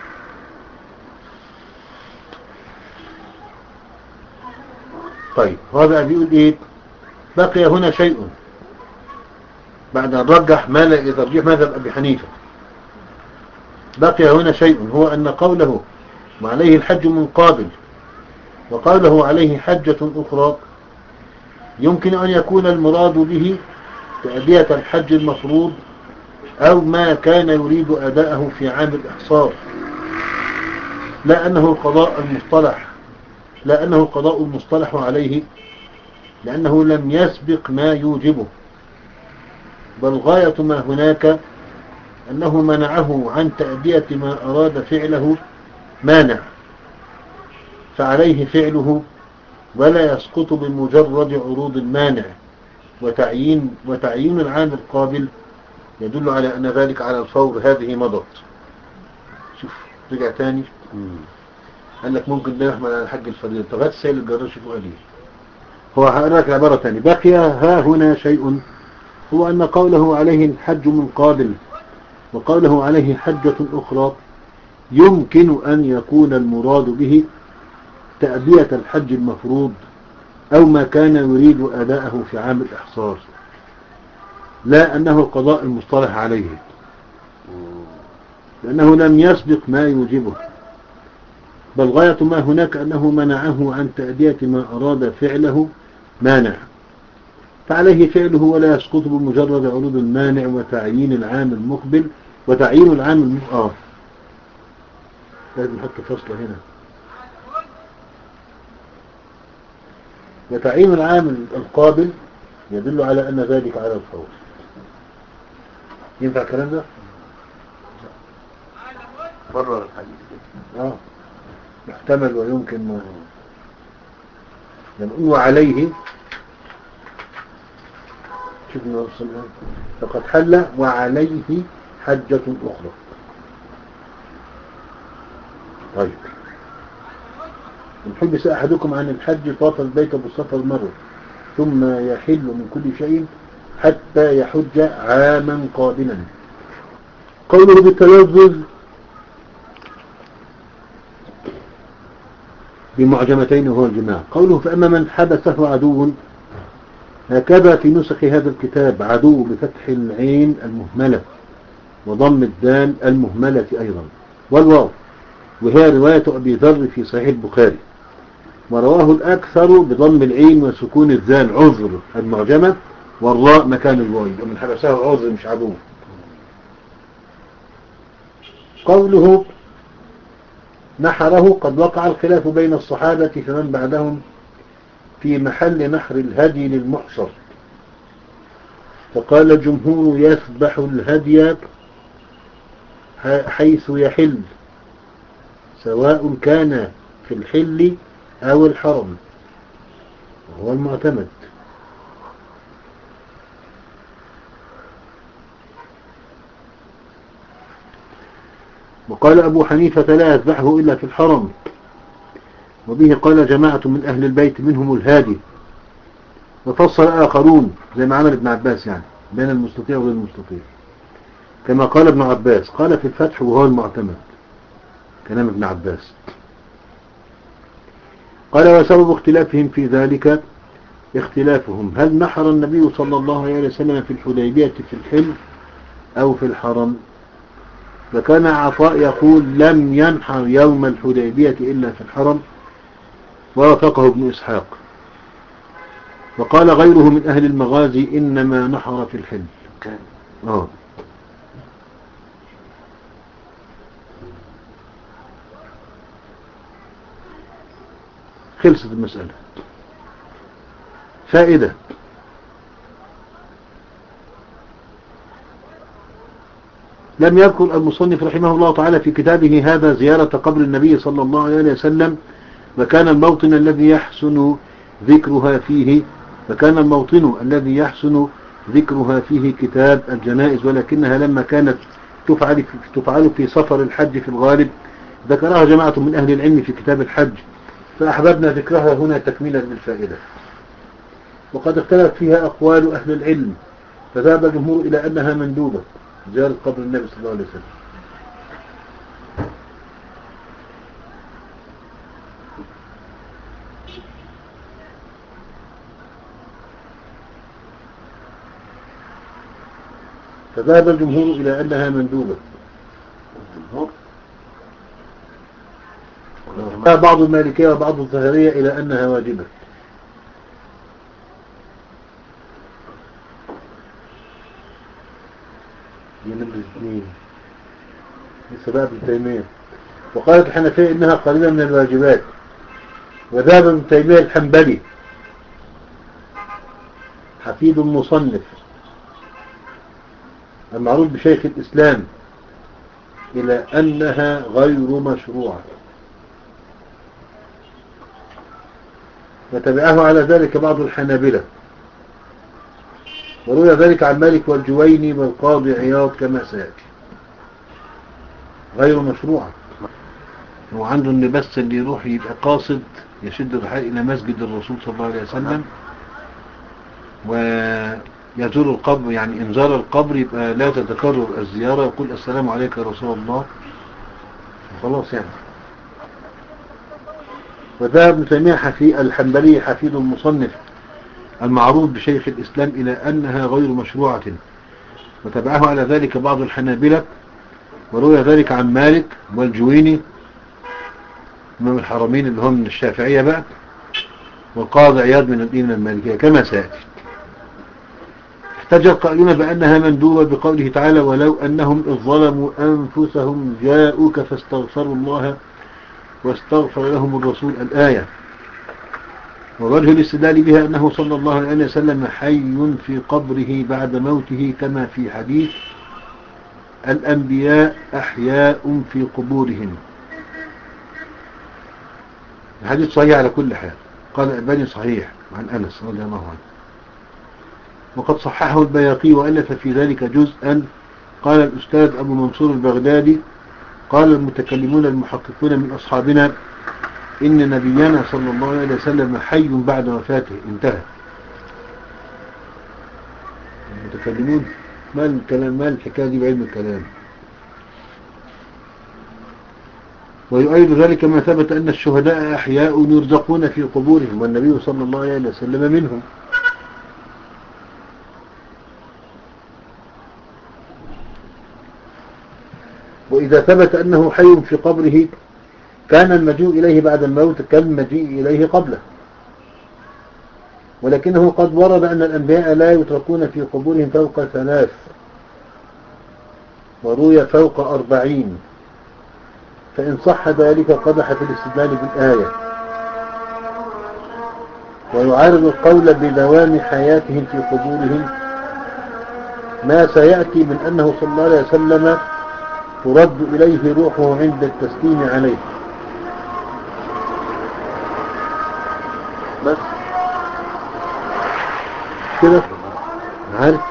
طيب هذا بيقول إيه؟ بقي هنا شيء بعد أن رجح ما لا يترجح مذهب أبي حنيفة. بقي هنا شيء، هو أن قوله وعليه الحج من قابل وقوله عليه حجة أخرى يمكن أن يكون المراد به تأدية الحج المفروض أو ما كان يريد أداءه في عام الإحصار، لا أنه القضاء المصطلح لا أنه القضاء المصطلح عليه، لأنه لم يسبق ما يوجبه، بل غاية ما هناك أنه منعه عن تأدية ما أراد فعله مانع، فعليه فعله ولا يسقط بمجرد عروض المانع. وتعيين وتعيين العام القابل يدل على أن ذلك على الفور. هذه مضت. شوف رجع تاني قال لك ممكن ده يحمل على الحج الفريضة. طب هات السيل الجراش شوفوا قال ايه. هو هقول لك عبارة تانية: بقي ها هنا شيء، هو أن قوله عليه الحج من قابل وقوله عليه حجة أخرى يمكن أن يكون المراد به تأدية الحج المفروض أو ما كان يريد أداءه في عام الإحصار، لا أنه القضاء المصطلح عليه، لأنه لم يسبق ما يوجبه، بل غاية ما هناك أنه منعه عن تأدية ما أراد فعله مانع، فعليه فعله ولا يسقط بمجرد عروض المانع وتعيين العام المقبل وتعيين العام المقبل. آه لازم نحط فصلة هنا. وتعيين العام القابل يدل على أن ذلك على الفور. ينفع الكلام ده؟ برر الحديث. اه محتمل ويمكن ما لما نقول وعليه شوفنا وصلنا فقد حل وعليه حجة أخرى. طيب إن حبس أحدكم عن الحج طاف البيت بالصفا المروة ثم يحل من كل شيء حتى يحج عاما قابلا. قوله بالتلذذ بمعجمتين وهو الجماع. قوله فأما من حبسه عدو، هكذا في نسخ هذا الكتاب عدو بفتح العين المهملة وضم الدال المهملة أيضا والواو، وهي رواية أبي ذر في صحيح البخاري. ورواه الأكثر بضم العين وسكون الذال عذر المعجمة والراء مكان الواو، ومن حبسه عذر مش عدو. قوله نحره قد وقع الخلاف بين الصحابة فمن بعدهم في محل نحر الهدي للمحصر، فقال الجمهور يذبح الهدي حيث يحل سواء كان في الحل أو الحرم، وهو المعتمد. وقال أبو حنيفة لا يذبحه إلا في الحرم، وبه قال جماعة من أهل البيت منهم الهادي. وفصل آخرون زي ما عمل ابن عباس يعني بين المستطيع وغير المستطيع، كما قال ابن عباس قال في الفتح وهو المعتمد، كلام ابن عباس. قال وسبب اختلافهم في ذلك اختلافهم هل نحر النبي صلى الله عليه وسلم في الحديبية في الحل أو في الحرم. فكان عطاء يقول لم ينحر يوم الحديبية إلا في الحرم، ووافقه ابن إسحاق. وقال غيره من أهل المغازي إنما نحر في الحل. آه. خلصت المسألة. فائدة: لم يذكر المصنف رحمه الله تعالى في كتابه هذا زيارة قبر النبي صلى الله عليه وسلم، وكان الموطن الذي يحسن ذكرها فيه وكان الموطن الذي يحسن ذكرها فيه كتاب الجنائز، ولكنها لما كانت تفعل تفعل في سفر الحج في الغالب ذكرها جماعة من أهل العلم في كتاب الحج، فأحببنا ذكرها هنا تكميلا للفائدة. وقد اختلف فيها أقوال أهل العلم، فذهب الجمهور إلى أنها مندوبة زيارة قبر النبي صلى الله عليه وسلم. فذهب الجمهور إلى أنها مندوبة. بعض المالكية وبعض الظاهرية إلى أنها واجبة. من الاثنين لسه بقى ابن تيمية. وقالت الحنفية إنها قليلة من الواجبات. وذهب ابن تيمية الحنبلي حفيد المصنف المعروف بشيخ الإسلام إلى أنها غير مشروعة، وتبعه على ذلك بعض الحنابلة، وروي ذلك عن مالك والجويني والقاضي عياض كما سيأتي. غير مشروعة، هو عنده ان بس اللي يروح يبقى قاصد يشد الرحال إلى مسجد الرسول صلى الله عليه وسلم ويزور القبر، يعني إن زار القبر يبقى لا تتكرر الزيارة، يقول السلام عليك يا رسول الله خلاص يعني. وذهب ابن تيمية حفي الحنبلي حفيد المصنف المعروف بشيخ الإسلام إلى أنها غير مشروعة، وتبعه على ذلك بعض الحنابلة، وروي ذلك عن مالك والجويني من الحرمين اللي هم من الشافعية بقى، والقاضي عياض من الدين المالكية كما سيأتي. احتج القائلون بأنها مندوبة بقوله تعالى ولو أنهم إذ ظلموا أنفسهم جاءوك فاستغفروا الله واستغفر لهم الرسول الآية. ووجه الاستدلال بها أنه صلى الله عليه وسلم حي في قبره بعد موته، كما في حديث الأنبياء أحياء في قبورهم، الحديث صحيح على كل حال. قال الألباني صحيح عن أنس رضي الله عنه. وقد صححه البيهقي وألف في ذلك جزءا. قال الأستاذ أبو منصور البغدادي قال المتكلمون المحققون من أصحابنا إن نبينا صلى الله عليه وسلم حي بعد وفاته. انتهى. المتكلمون ما الكلام، ما الحكاية دي بعلم الكلام. ويؤيد ذلك ما ثبت أن الشهداء أحياء يرزقون في قبورهم والنبي صلى الله عليه وسلم منهم. وإذا ثبت أنه حي في قبره كان المجيء إليه بعد الموت كالمجيء إليه قبله. ولكنه قد ورد أن الأنبياء لا يتركون في قبورهم فوق ثلاث، وروي فوق أربعين، فإن صح ذلك قدح في الاستدلال بالآية، ويعارض القول بدوام حياتهم في قبورهم ما سيأتي من أنه صلى الله عليه وسلم ترد إليه روحه عند التسليم عليه. بس كده عارف.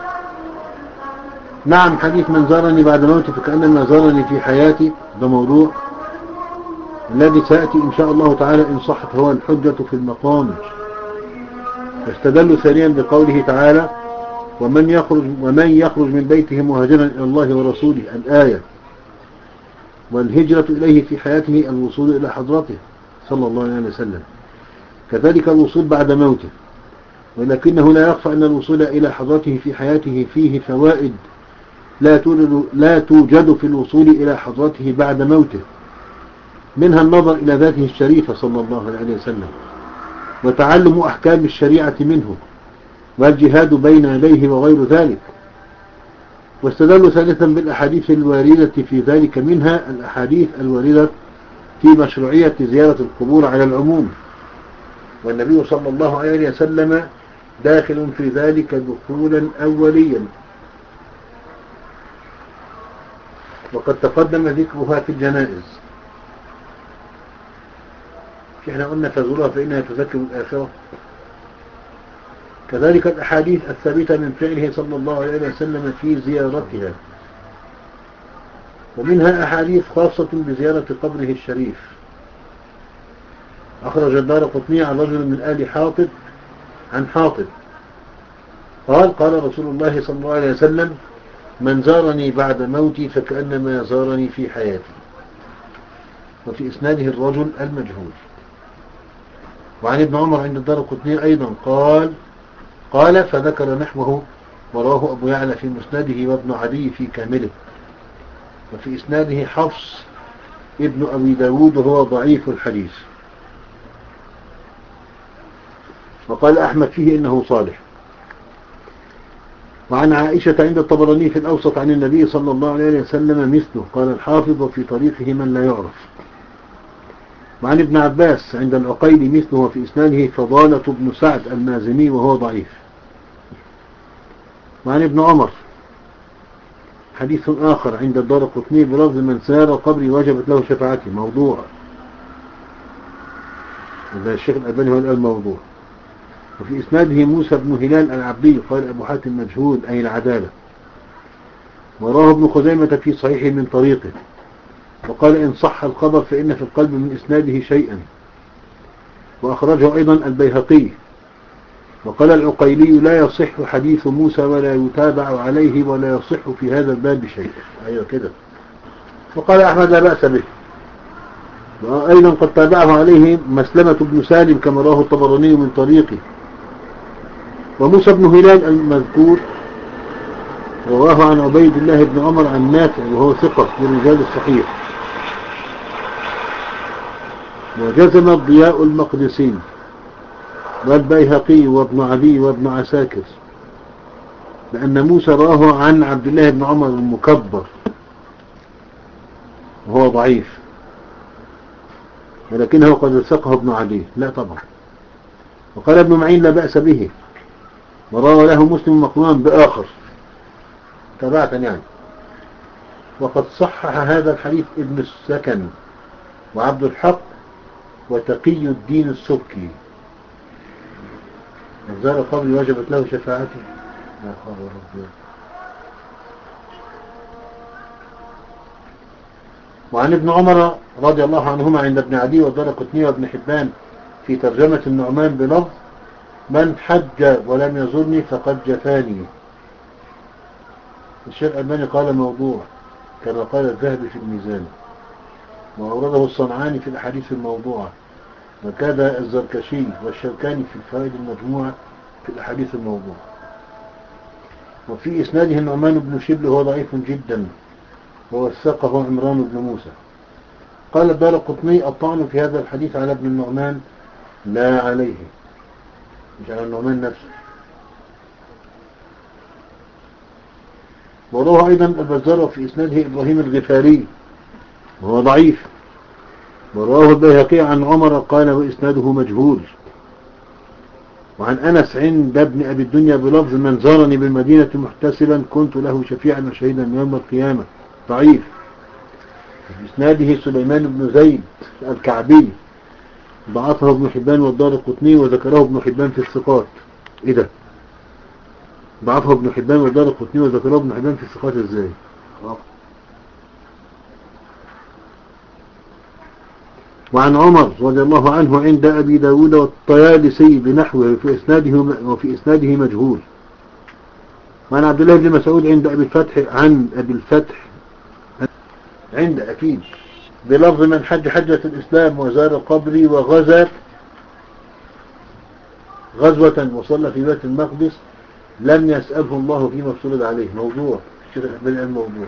نعم، حديث من زارني بعد موتي فكأنما زارني في حياتي ده موضوع الذي سيأتي إن شاء الله تعالى إن صحت هو الحجة في المقام. يستدل ثانيا بقوله تعالى ومن يخرج, ومن يخرج من بيته مهاجرا إلى الله ورسوله الآية. والهجرة إليه في حياته الوصول إلى حضرته صلى الله عليه وسلم، كذلك الوصول بعد موته. ولكنه لا يخفى أن الوصول إلى حضرته في حياته فيه فوائد لا توجد, لا توجد في الوصول إلى حضرته بعد موته، منها النظر إلى ذاته الشريفة صلى الله عليه وسلم، وتعلم أحكام الشريعة منه، والجهاد بين يديه وغير ذلك. واستدلوا ثالثا بالأحاديث الواردة في ذلك، منها الأحاديث الواردة في مشروعية زيارة القبور على العموم، والنبي صلى الله عليه وسلم داخل في ذلك دخولا أوليا، وقد تقدم ذكرها في الجنائز. احنا قلنا فزورها فإنها تذكر الآخرة. كذلك الأحاديث الثابتة من فعله صلى الله عليه وسلم في زيارتها، ومنها أحاديث خاصة بزيارة قبره الشريف. أخرج الدارقطني عن رجل من آل حاطب عن حاطب قال قال رسول الله صلى الله عليه وسلم من زارني بعد موتي فكأنما زارني في حياتي. وفي إسناده الرجل المجهول. وعن ابن عمر عند الدارقطني أيضا قال قال فذكر نحوه، وراه أبو يعلى في مسنده وابن عدي في كامله. وفي إسناده حفص ابن أبي داود وهو ضعيف الحديث. وقال أحمد فيه إنه صالح. وعن عائشة عند الطبراني في الأوسط عن النبي صلى الله عليه وسلم مثله. قال الحافظ وفي طريقه من لا يعرف. وعن ابن عباس عند العقيل مثله، وفي إسناده فضالة بن سعد المازني وهو ضعيف. وعن ابن عمر حديث آخر عند الدارقطني بلفظ من سار قبري وجبت له شفاعتي، موضوع. هذا الشيخ الألباني هو الموضوع. وفي إسناده موسى بن هلال العبدي قال أبو حاتم مجهول أي العدالة. وراه ابن خزيمة في صحيح من طريقه، وقال إن صح الخبر فإن في القلب من إسناده شيئا. وأخرجه أيضا البيهقي. وقال العقيلي لا يصح حديث موسى ولا يتابع عليه ولا يصح في هذا الباب شيء. أيوة كده. وقال أحمد لا بأس به. وأيضا قد تابعه عليه مسلمة بن سالم كما راه الطبراني من طريقه. وموسى بن هلال المذكور رواه عن عبيد الله بن عمر عن نافع وهو ثقة من رجال الصحيح. وجزم الضياء المقدسي والبيهقي وابن عدي وابن عساكر لأن موسى راه عن عبد الله بن عمر المكبر وهو ضعيف، ولكنه قد وثقه ابن عدي. لا طبعا. وقال ابن معين لا بأس به، وروى له مسلم مقرونا بآخر تبعة يعني. وقد صحح هذا الحديث ابن السكن وعبد الحق وتقي الدين السبكي. من زار قبري وجبت له شفاعتي. يا خبر ربي. وعن ابن عمر رضي الله عنهما عند ابن عدي والدارقطني وابن حبان في ترجمة النعمان بلفظ من حج ولم يزرني فقد جفاني. الشيخ الألباني قال موضوع كما قال الذهبي في الميزان، وأورده الصنعاني في الأحاديث الموضوعة، وكذا الزركشي والشوكاني في الفوائد المجموعة في الأحاديث الموضوعة. وفي إسناده النعمان بن شبل هو ضعيف جدا ووثقه عمران بن موسى. قال الدارقطني الطعن في هذا الحديث على ابن النعمان لا عليه، مش على النعمان نفسه. ورواه أيضا البزار في إسناده إبراهيم الغفاري وهو ضعيف. ورواه البيهقي عن عمر قال وإسناده مجهول. وعن أنس عند ابن أبي الدنيا بلفظ من زارني بالمدينة محتسبا كنت له شفيعا وشهيدا يوم القيامة، ضعيف. بإسناده سليمان بن زيد الكعبي ضعفه ابن حبان والدارقطني وذكره ابن حبان في الثقات. إيه ده؟ ضعفه ابن حبان والدارقطني وذكره ابن حبان في الثقات إزاي؟ وعن عمر رضي الله عنه عند أبي داود والطيالسي بنحوه في إسناده وفي إسناده مجهول. وعن عبد الله بن مسعود عند أبي الفتح عن أبي الفتح عند أكيد بلفظ من حج حجة الإسلام وزار قبري وغزا غزوة وصلى في بيت المقدس لم يسأله الله فيما افترض عليه. موضوع الشيخ الألباني الموضوع.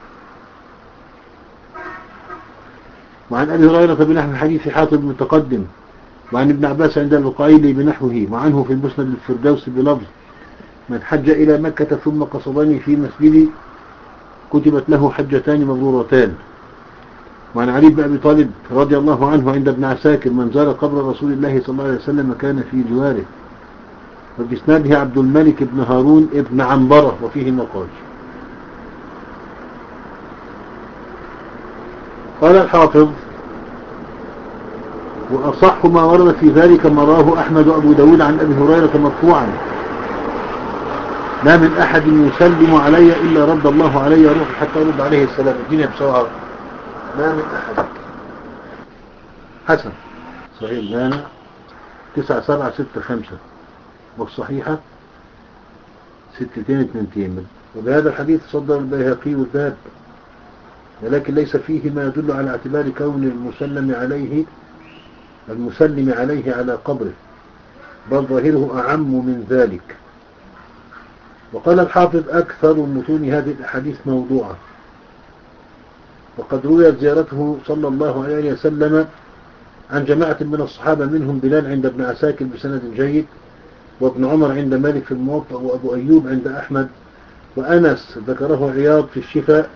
وعن أبي هريرة بنحو حديث حاطب المتقدم. وعن ابن عباس عند البقائلي بنحوه. وعنه في المسند الفردوس بلفظ من حج إلى مكة ثم قصدني في مسجدي كتبت له حجتان مبرورتان. وعن علي بن أبي طالب رضي الله عنه عند ابن عساكر من زار قبر رسول الله صلى الله عليه وسلم كان في جواره. وبإسناده عبد الملك بن هارون ابن عنبرة وفيه مقال. قال الحافظ وأصح ما ورد في ذلك ما رواه أحمد وأبو داود عن أبي هريرة مرفوعا ما من أحد يسلم علي إلا رد الله علي روحي حتى أرد عليه السلام. الدنيا بسرعة. ما من أحد. حسن صحيح الجامع تسعة سبعة ستة خمسة والصحيحة ستتين اتنتين. وبهذا الحديث صدر البيهقي والذهب، ولكن ليس فيه ما يدل على اعتبار كون المسلم عليه المسلم عليه على قبره، بل ظاهره أعم من ذلك. وقال الحافظ أكثر متون هذه الأحاديث موضوعة، وقد رويت زيارته صلى الله عليه وسلم عن جماعة من الصحابة منهم بلال عند ابن عساكر بسند جيد، وابن عمر عند مالك في الموطأ، وأبو أيوب عند أحمد، وأنس ذكره عياض في الشفاء،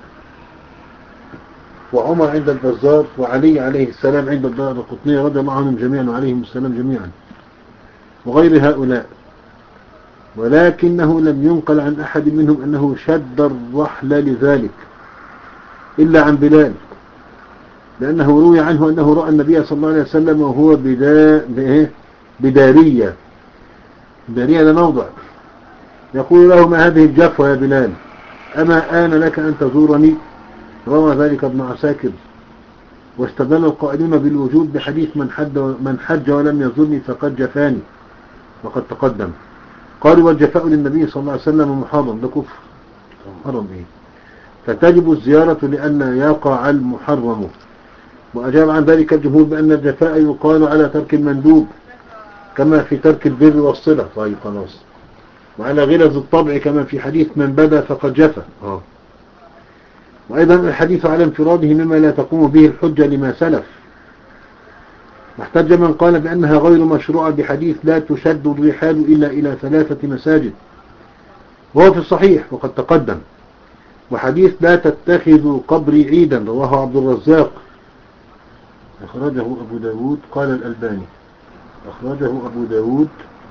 وعمر عند البزار، وعلي عليه السلام عند الدارقطني رضي الله عنهم جميعا وعليهم السلام جميعا، وغير هؤلاء. ولكنه لم ينقل عن أحد منهم أنه شد الرحل لذلك إلا عن بلال، لأنه روي عنه أنه رأى النبي صلى الله عليه وسلم وهو بدا... بدارية. بدارية لموضع يقول له ما هذه الجفوة يا بلال، أما آن لك أن تزورني؟ روى ذلك ابن عساكر. واستدل القائلون بالوجود بحديث من حج, من حج ولم يزورني فقد جفاني، وقد تقدم. قالوا والجفاء للنبي صلى الله عليه وسلم محرم، ده كفر. محرم ايه؟ فتجب الزيارة لأن يقع المحرم. وأجاب عن ذلك الجمهور بأن الجفاء يقال على ترك المندوب كما في ترك البر والصلة. طيب خلاص. وعلى غلظ الطبع كما في حديث من بدا فقد جفا. اه وأيضا الحديث على انفراده مما لا تقوم به الحجة لما سلف. واحتج من قال بأنها غير مشروعة بحديث لا تشد الرحال إلا إلى ثلاثة مساجد، وهو في الصحيح وقد تقدم. وحديث لا تتخذوا قبري عيدا رواه عبد الرزاق أخرجه أبو داود. قال الألباني أخرجه أبو داود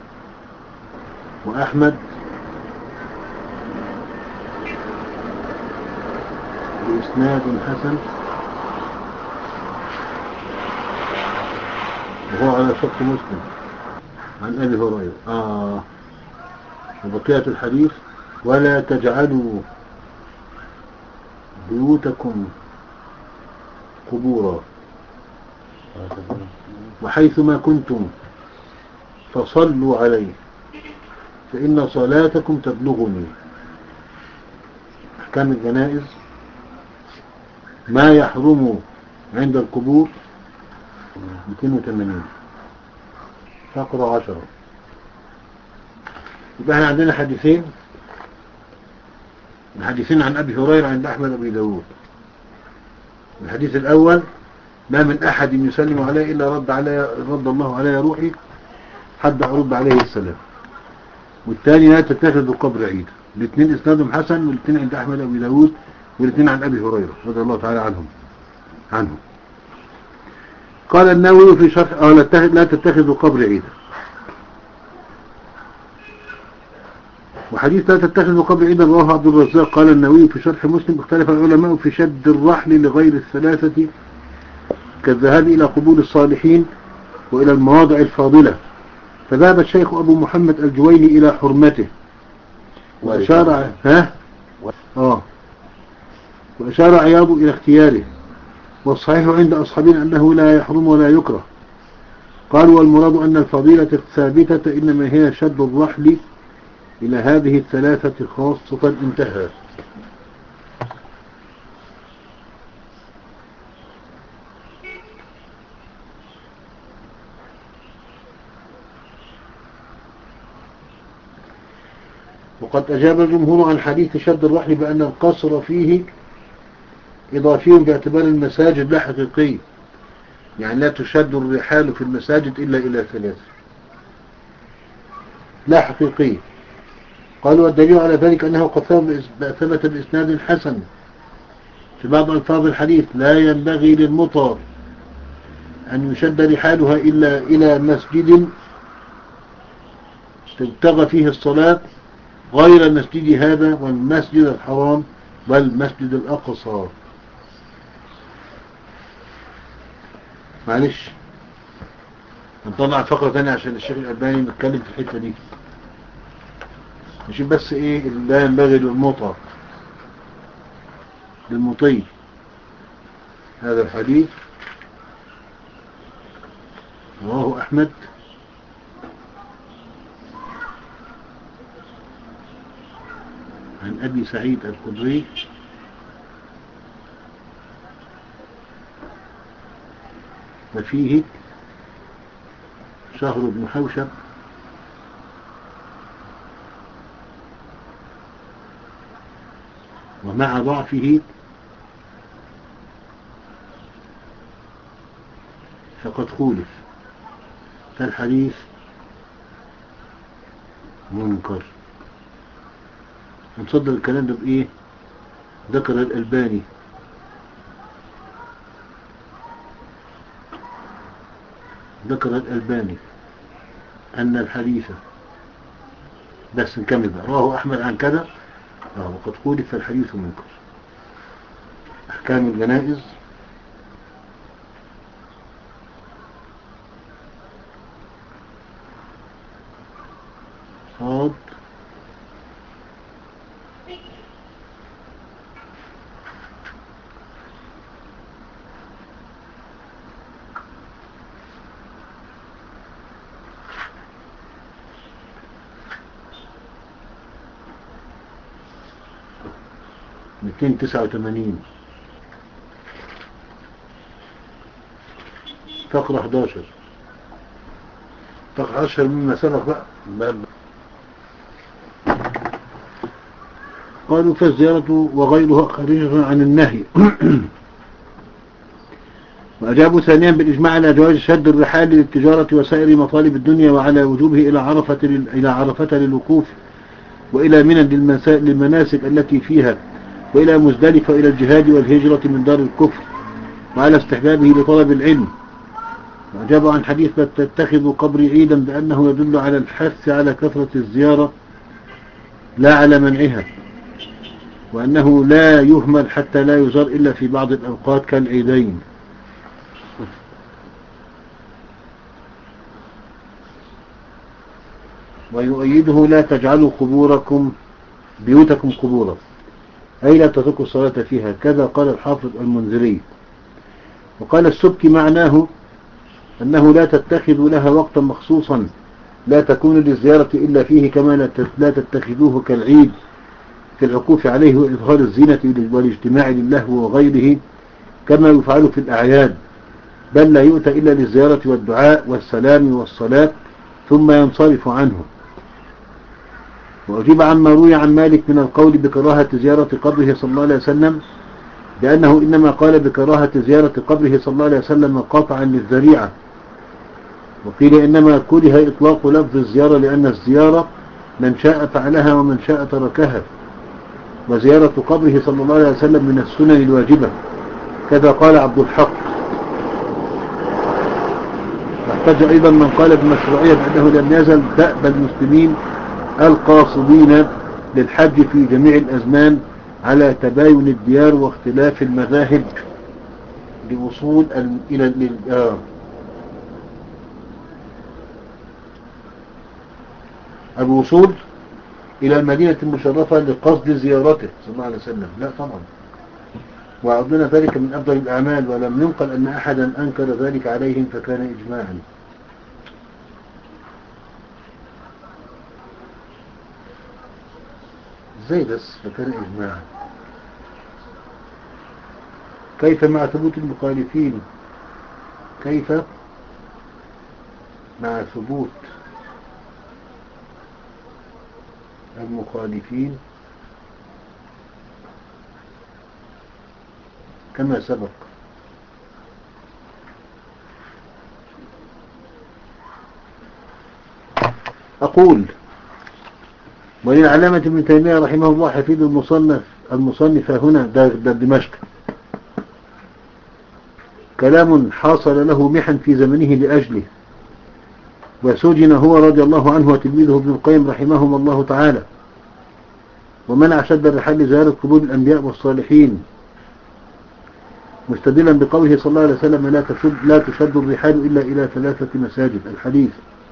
وأحمد بإسناد حسن وهو على شرط مسلم. عن أبي هريرة. آه وبقية الحديث: ولا تجعلوا بيوتكم قبورا وحيثما كنتم فصلوا عليه فإن صلاتكم تبلغني. أحكام الجنائز: ما يحرم عند القبور مئتين وثمانين فقرة عشرة. يبقى احنا عندنا حديثين، الحديثين عن أبي هريرة عند أحمد أبي داود. الحديث الأول: ما من أحد يسلم عليه إلا رد, علي رد الله عليه روحي حتى أرد عليه السلام. والثاني: لا تتخذوا قبر عيد. الاثنين إسنادهم حسن، والاثنين عند أحمد أبي داود، والاثنين عن أبي هريرة رضي الله تعالى عنهم عنه. قال النووي في شرح: لا تتخذوا قبر عيد. وحديث لا تتخذوا قبر عيدا رواه عبد الرزاق. قال النووي في شرح مسلم: اختلف العلماء في شد الرحل لغير الثلاثة كالذهاب إلى قبور الصالحين وإلى المواضع الفاضلة، فذهب الشيخ أبو محمد الجويني إلى حرمته وأشار ها آه وأشار عياض إلى اختياره، والصحيح عند أصحابنا أنه لا يحرم ولا يكره. قالوا: والمراد أن الفضيلة الثابتة إنما هي شد الرحل إلى هذه الثلاثة خاصة. انتهى. وقد أجاب الجمهور عن حديث شد الرحل بأن القصر فيه إضافي باعتبار المساجد لا حقيقي، يعني لا تشد الرحال في المساجد إلا إلى ثلاثة لا حقيقي. قالوا: والدليل على ذلك أنه قد ثبت بإسناد حسن في بعض ألفاظ الحديث: لا ينبغي للمطر أن يشد رحالها إلا إلى مسجد تبتغى فيه الصلاة غير المسجد هذا والمسجد الحرام والمسجد الأقصى. معلش هنطلع فقرة ثانية عشان الشيخ الألباني نتكلم في الحتة دي. نشوف بس ايه لا ينبغي للمطر للمطي. هذا الحديث رواه أحمد عن أبي سعيد الخدري وفيه شهر بن حوشب ومع ضعفه فقد خولف، فالحديث منكر. هنصدر الكلام ده بإيه؟ ذكر الألباني ذكر الألباني أن الحديث، بس نكمل بقى، رواه أحمد عن كذا وقد خولف فالحديث منكر. أحكام الجنائز: صاد مئتين وتسعة وثمانين فقرة أحد عشر فقرة أشهر مما سبق بقى. قالوا: فالزيارة وغيرها خارجة عن النهي. وأجابوا ثانيا بالإجماع على جواز شد الرحال للتجارة وسائر مطالب الدنيا، وعلى وجوبه إلى عرفة إلى عرفة للوقوف، وإلى منى للمناسك التي فيها، وإلى مزدلفة إلى الجهاد والهجرة من دار الكفر، وعلى استحبابه لطلب العلم. وأجابوا عن حديث لا تتخذوا قبري عيدا بأنه يدل على الحث على كثرة الزيارة لا على منعها، وأنه لا يهمل حتى لا يزار إلا في بعض الأوقات كالعيدين. ويؤيده لا تجعلوا قبوركم بيوتكم قبورا، أي لا تتركوا الصلاة فيها، كذا قال الحافظ المنذري. وقال السبكي معناه أنه لا تتخذوا لها وقتا مخصوصا لا تكون للزيارة إلا فيه، كما لا تتخذوه كالعيد في العكوف عليه وإظهار الزينة والاجتماع للهو وغيره كما يفعل في الأعياد، بل لا يؤتى إلا للزيارة والدعاء والسلام والصلاة ثم ينصرف عنه. وأجيب عما روي عن مالك من القول بكراهة زيارة قبره صلى الله عليه وسلم بأنه إنما قال بكراهة زيارة قبره صلى الله عليه وسلم قاطعا للذريعة، وقيل إنما كره إطلاق لفظ الزيارة لأن الزيارة من شاء فعلها ومن شاء تركها، وزيارة قبره صلى الله عليه وسلم من السنن الواجبة، كذا قال عبد الحق. واحتج أيضا من قال بمشروعية بأنه لم يزل دأب المسلمين القاصدين للحج في جميع الأزمان على تباين الديار واختلاف المذاهب لوصول إلى آه الوصول إلى المدينة المشرفة لقصد زيارته صلى الله عليه وسلم. لا طبعا، وعضنا ذلك من أفضل الأعمال، ولم ينقل أن أحدا أنكر ذلك عليهم فكان إجماعا. ازاي بس فكان إجماعا؟ كيف مع ثبوت المخالفين؟ كيف مع ثبوت المخالفين كما سبق؟ أقول وللعلامة ابن تيمية رحمه الله حفيد المصنف المصنف هنا ده, ده دمشق كلام حاصل له محن في زمنه لأجله، وسجن هو رضي الله عنه وتلميذه ابن القيم رحمهم الله تعالى، ومنع شد الرحال لزيارة قبور الأنبياء والصالحين مستدلا بقوله صلى الله عليه وسلم لا تشد, لا تشد الرحال إلا إلى ثلاثة مساجد الحديث.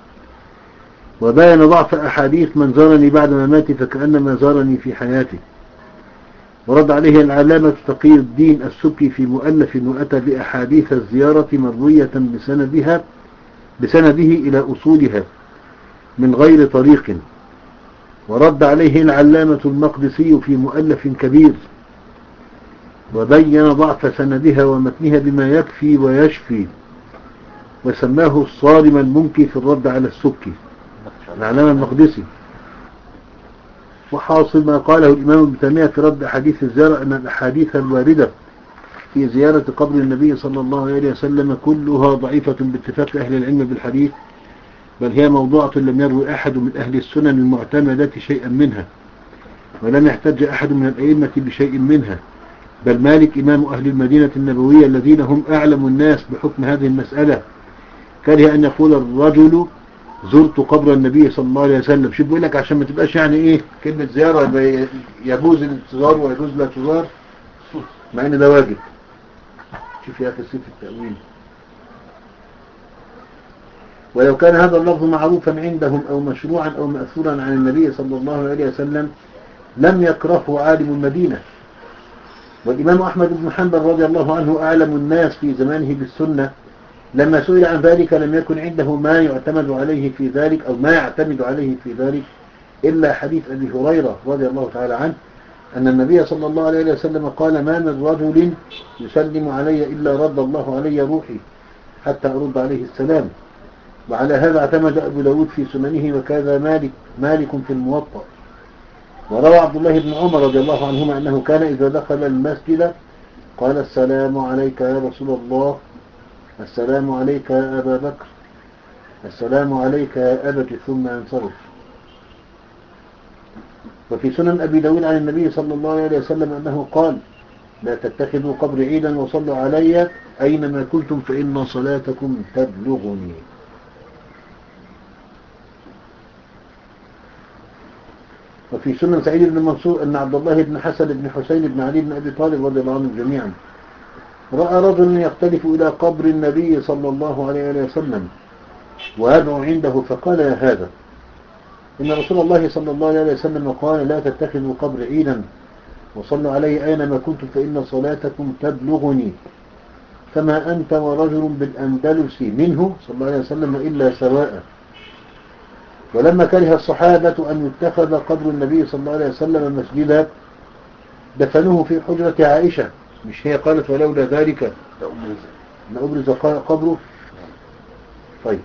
وبين ضعف أحاديث من زارني بعد مماتي فكأنما زارني في حياتي. ورد عليه العلامة تقي الدين السبكي في مؤلف وأتى بأحاديث الزيارة مروية بسندها بسنده إلى أصولها من غير طريق. ورد عليه العلامة المقدسي في مؤلف كبير وبين ضعف سندها ومتنها بما يكفي ويشفي، وسماه الصارم المنكي في الرد على السبكي العلامة المقدسي. وحاصل ما قاله الإمام ابن تيمية في رد أحاديث الزيارة أن الأحاديث الواردة في زيارة قبر النبي صلى الله عليه وسلم كلها ضعيفة باتفاق أهل العلم بالحديث، بل هي موضوعة لم يروي أحد من أهل السنن المعتمدة شيئا منها، ولم يحتج أحد من الأئمة بشيء منها، بل مالك إمام أهل المدينة النبوية الذين هم أعلم الناس بحكم هذه المسألة كره أن يقول الرجل زرت قبر النبي صلى الله عليه وسلم. شو بيقول لك عشان ما تبقاش يعني ايه كلمة زيارة يجوز الانتظار ويجوز لا تزار، مع ان ده واجب. شوف يا اخي سيف التأويل. ولو كان هذا اللفظ معروفا عندهم او مشروعا او مأثورا عن النبي صلى الله عليه وسلم لم يكرهه عالم المدينة. والإمام أحمد بن حنبل رضي الله عنه أعلم الناس في زمانه بالسنة، لما سئل عن ذلك لم يكن عنده ما يعتمد عليه في ذلك أو ما يعتمد عليه في ذلك إلا حديث أبي هريرة رضي الله تعالى عنه أن النبي صلى الله عليه وسلم قال ما من رجل يسلم علي إلا رد الله علي روحي حتى أرد عليه السلام. وعلى هذا اعتمد أبو داود في سننه وكذا مالك مالك في الموطأ. وروى عبد الله بن عمر رضي الله عنهما أنه كان إذا دخل المسجد قال السلام عليك يا رسول الله، السلام عليك يا أبا بكر، السلام عليك يا أبت، ثم ينصرف. وفي سنن أبي داود عن النبي صلى الله عليه وسلم أنه قال لا تتخذوا قبر عيدا وصلوا علي أينما كنتم فإن صلاتكم تبلغني. وفي سنن سعيد بن منصور أن عبد الله بن حسن بن حسين بن علي بن أبي طالب رضي الله عنهم جميعا رأى رجل يختلف إلى قبر النبي صلى الله عليه وسلم ويدعو عنده فقال يا هذا إن رسول الله صلى الله عليه وسلم قال لا تتخذوا قبر عيدا وصلوا علي أينما كنتم فإن صلاتكم تبلغني كما أنت ورجل بالأندلس منه صلى الله عليه وسلم إلا سواء. ولما كره الصحابة أن يتخذ قبر النبي صلى الله عليه وسلم مسجدا دفنوه في حجرة عائشة. مش هي قالت ولولا ذلك لأبرز قبره؟ طيب،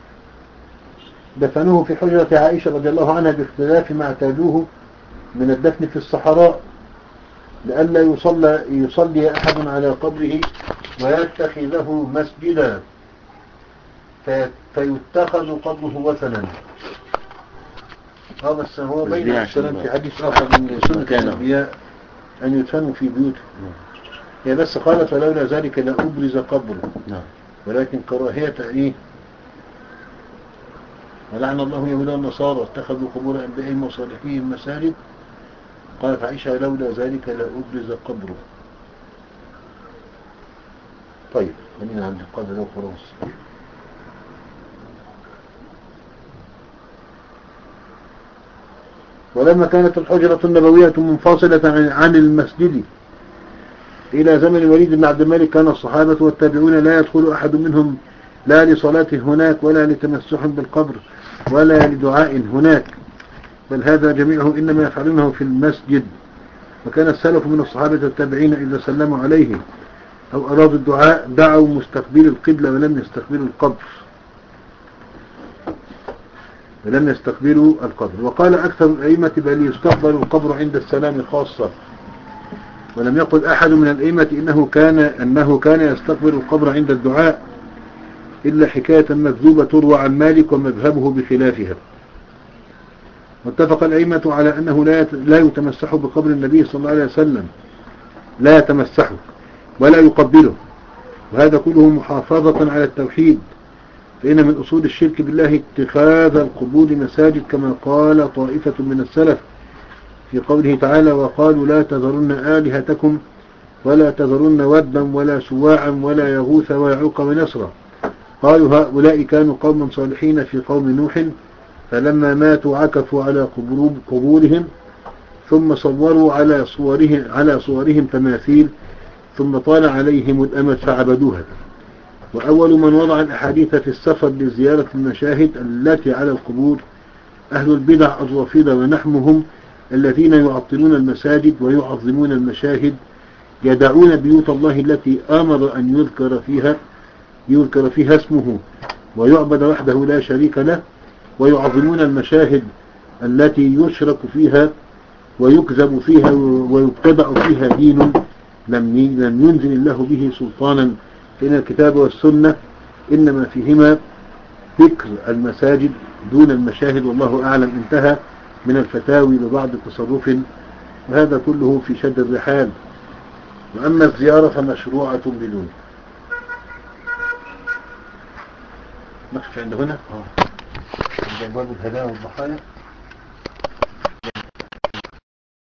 دفنوه في حجرة عائشة رضي الله عنها باختلاف ما اعتادوه من الدفن في الصحراء لئلا يصلى, يصلي أحد على قبره ويتخذه مسجدا فيتخذ قبره وثنا. هذا السهو بين السلام في حديث آخر من سنة الأنبياء أن يدفنوا في بيوتهم. هي بس قالت ولولا ذلك لأبرز قبره، ولكن كراهية إيه؟ ولعن الله يهود النصارى اتخذوا قبور أنبيائهم وصالحيهم مساجد. قالت عائشة لولا ذلك لأبرز قبره. طيب خلينا عند القدر لو خلاص. ولما كانت الحجرة النبوية منفصلة عن المسجد إلى زمن الوليد بن عبد الملك كان الصحابة والتابعون لا يدخل أحد منهم لا لصلاة هناك ولا لتمسح بالقبر ولا لدعاء هناك، بل هذا جميعه إنما يفعلونه في المسجد. وكان السلف من الصحابة والتابعين إذا سلموا عليه أو أرادوا الدعاء دعوا مستقبل القبلة ولم يستقبلوا القبر ولم يستقبلوا القبر. وقال أكثر الأئمة بل يستقبل القبر عند السلام خاصة، ولم يقل أحد من الأئمة إنه كان أنه كان يستقبل القبر عند الدعاء إلا حكاية مكذوبة تروى عن مالك ومذهبه بخلافها. واتفق الأئمة على أنه لا لا يتمسح بقبر النبي صلى الله عليه وسلم، لا يتمسحه ولا يقبله، وهذا كله محافظة على التوحيد، فإن من أصول الشرك بالله اتخاذ القبور مساجد كما قال طائفة من السلف في قوله تعالى وقالوا لا تذرن آلهتكم ولا تذرن ودا ولا سواعا ولا يغوث ويعوق ونسرا. قالوا هؤلاء كانوا قوما صالحين في قوم نوح فلما ماتوا عكفوا على قبورهم ثم صوروا على صورهم, على صورهم تماثيل ثم طال عليهم الأمد فعبدوها. وأول من وضع الأحاديث في السفر لزيارة المشاهد التي على القبور أهل البدع الرافضة ونحمهم الذين يعطلون المساجد ويعظمون المشاهد، يدعون بيوت الله التي آمر أن يذكر فيها يذكر فيها اسمه ويعبد وحده لا شريك له، ويعظمون المشاهد التي يشرك فيها ويكذب فيها ويبتدع فيها دين لم ينزل الله به سلطانا، فإن الكتاب والسنة إنما فيهما ذكر المساجد دون المشاهد والله أعلم. انتهى من الفتاوي ببعض التصرف، وهذا كله في شد الرحال. وأما الزيارة فمشروعة بدون. نقف عند هنا. باب الهدايا والضحايا.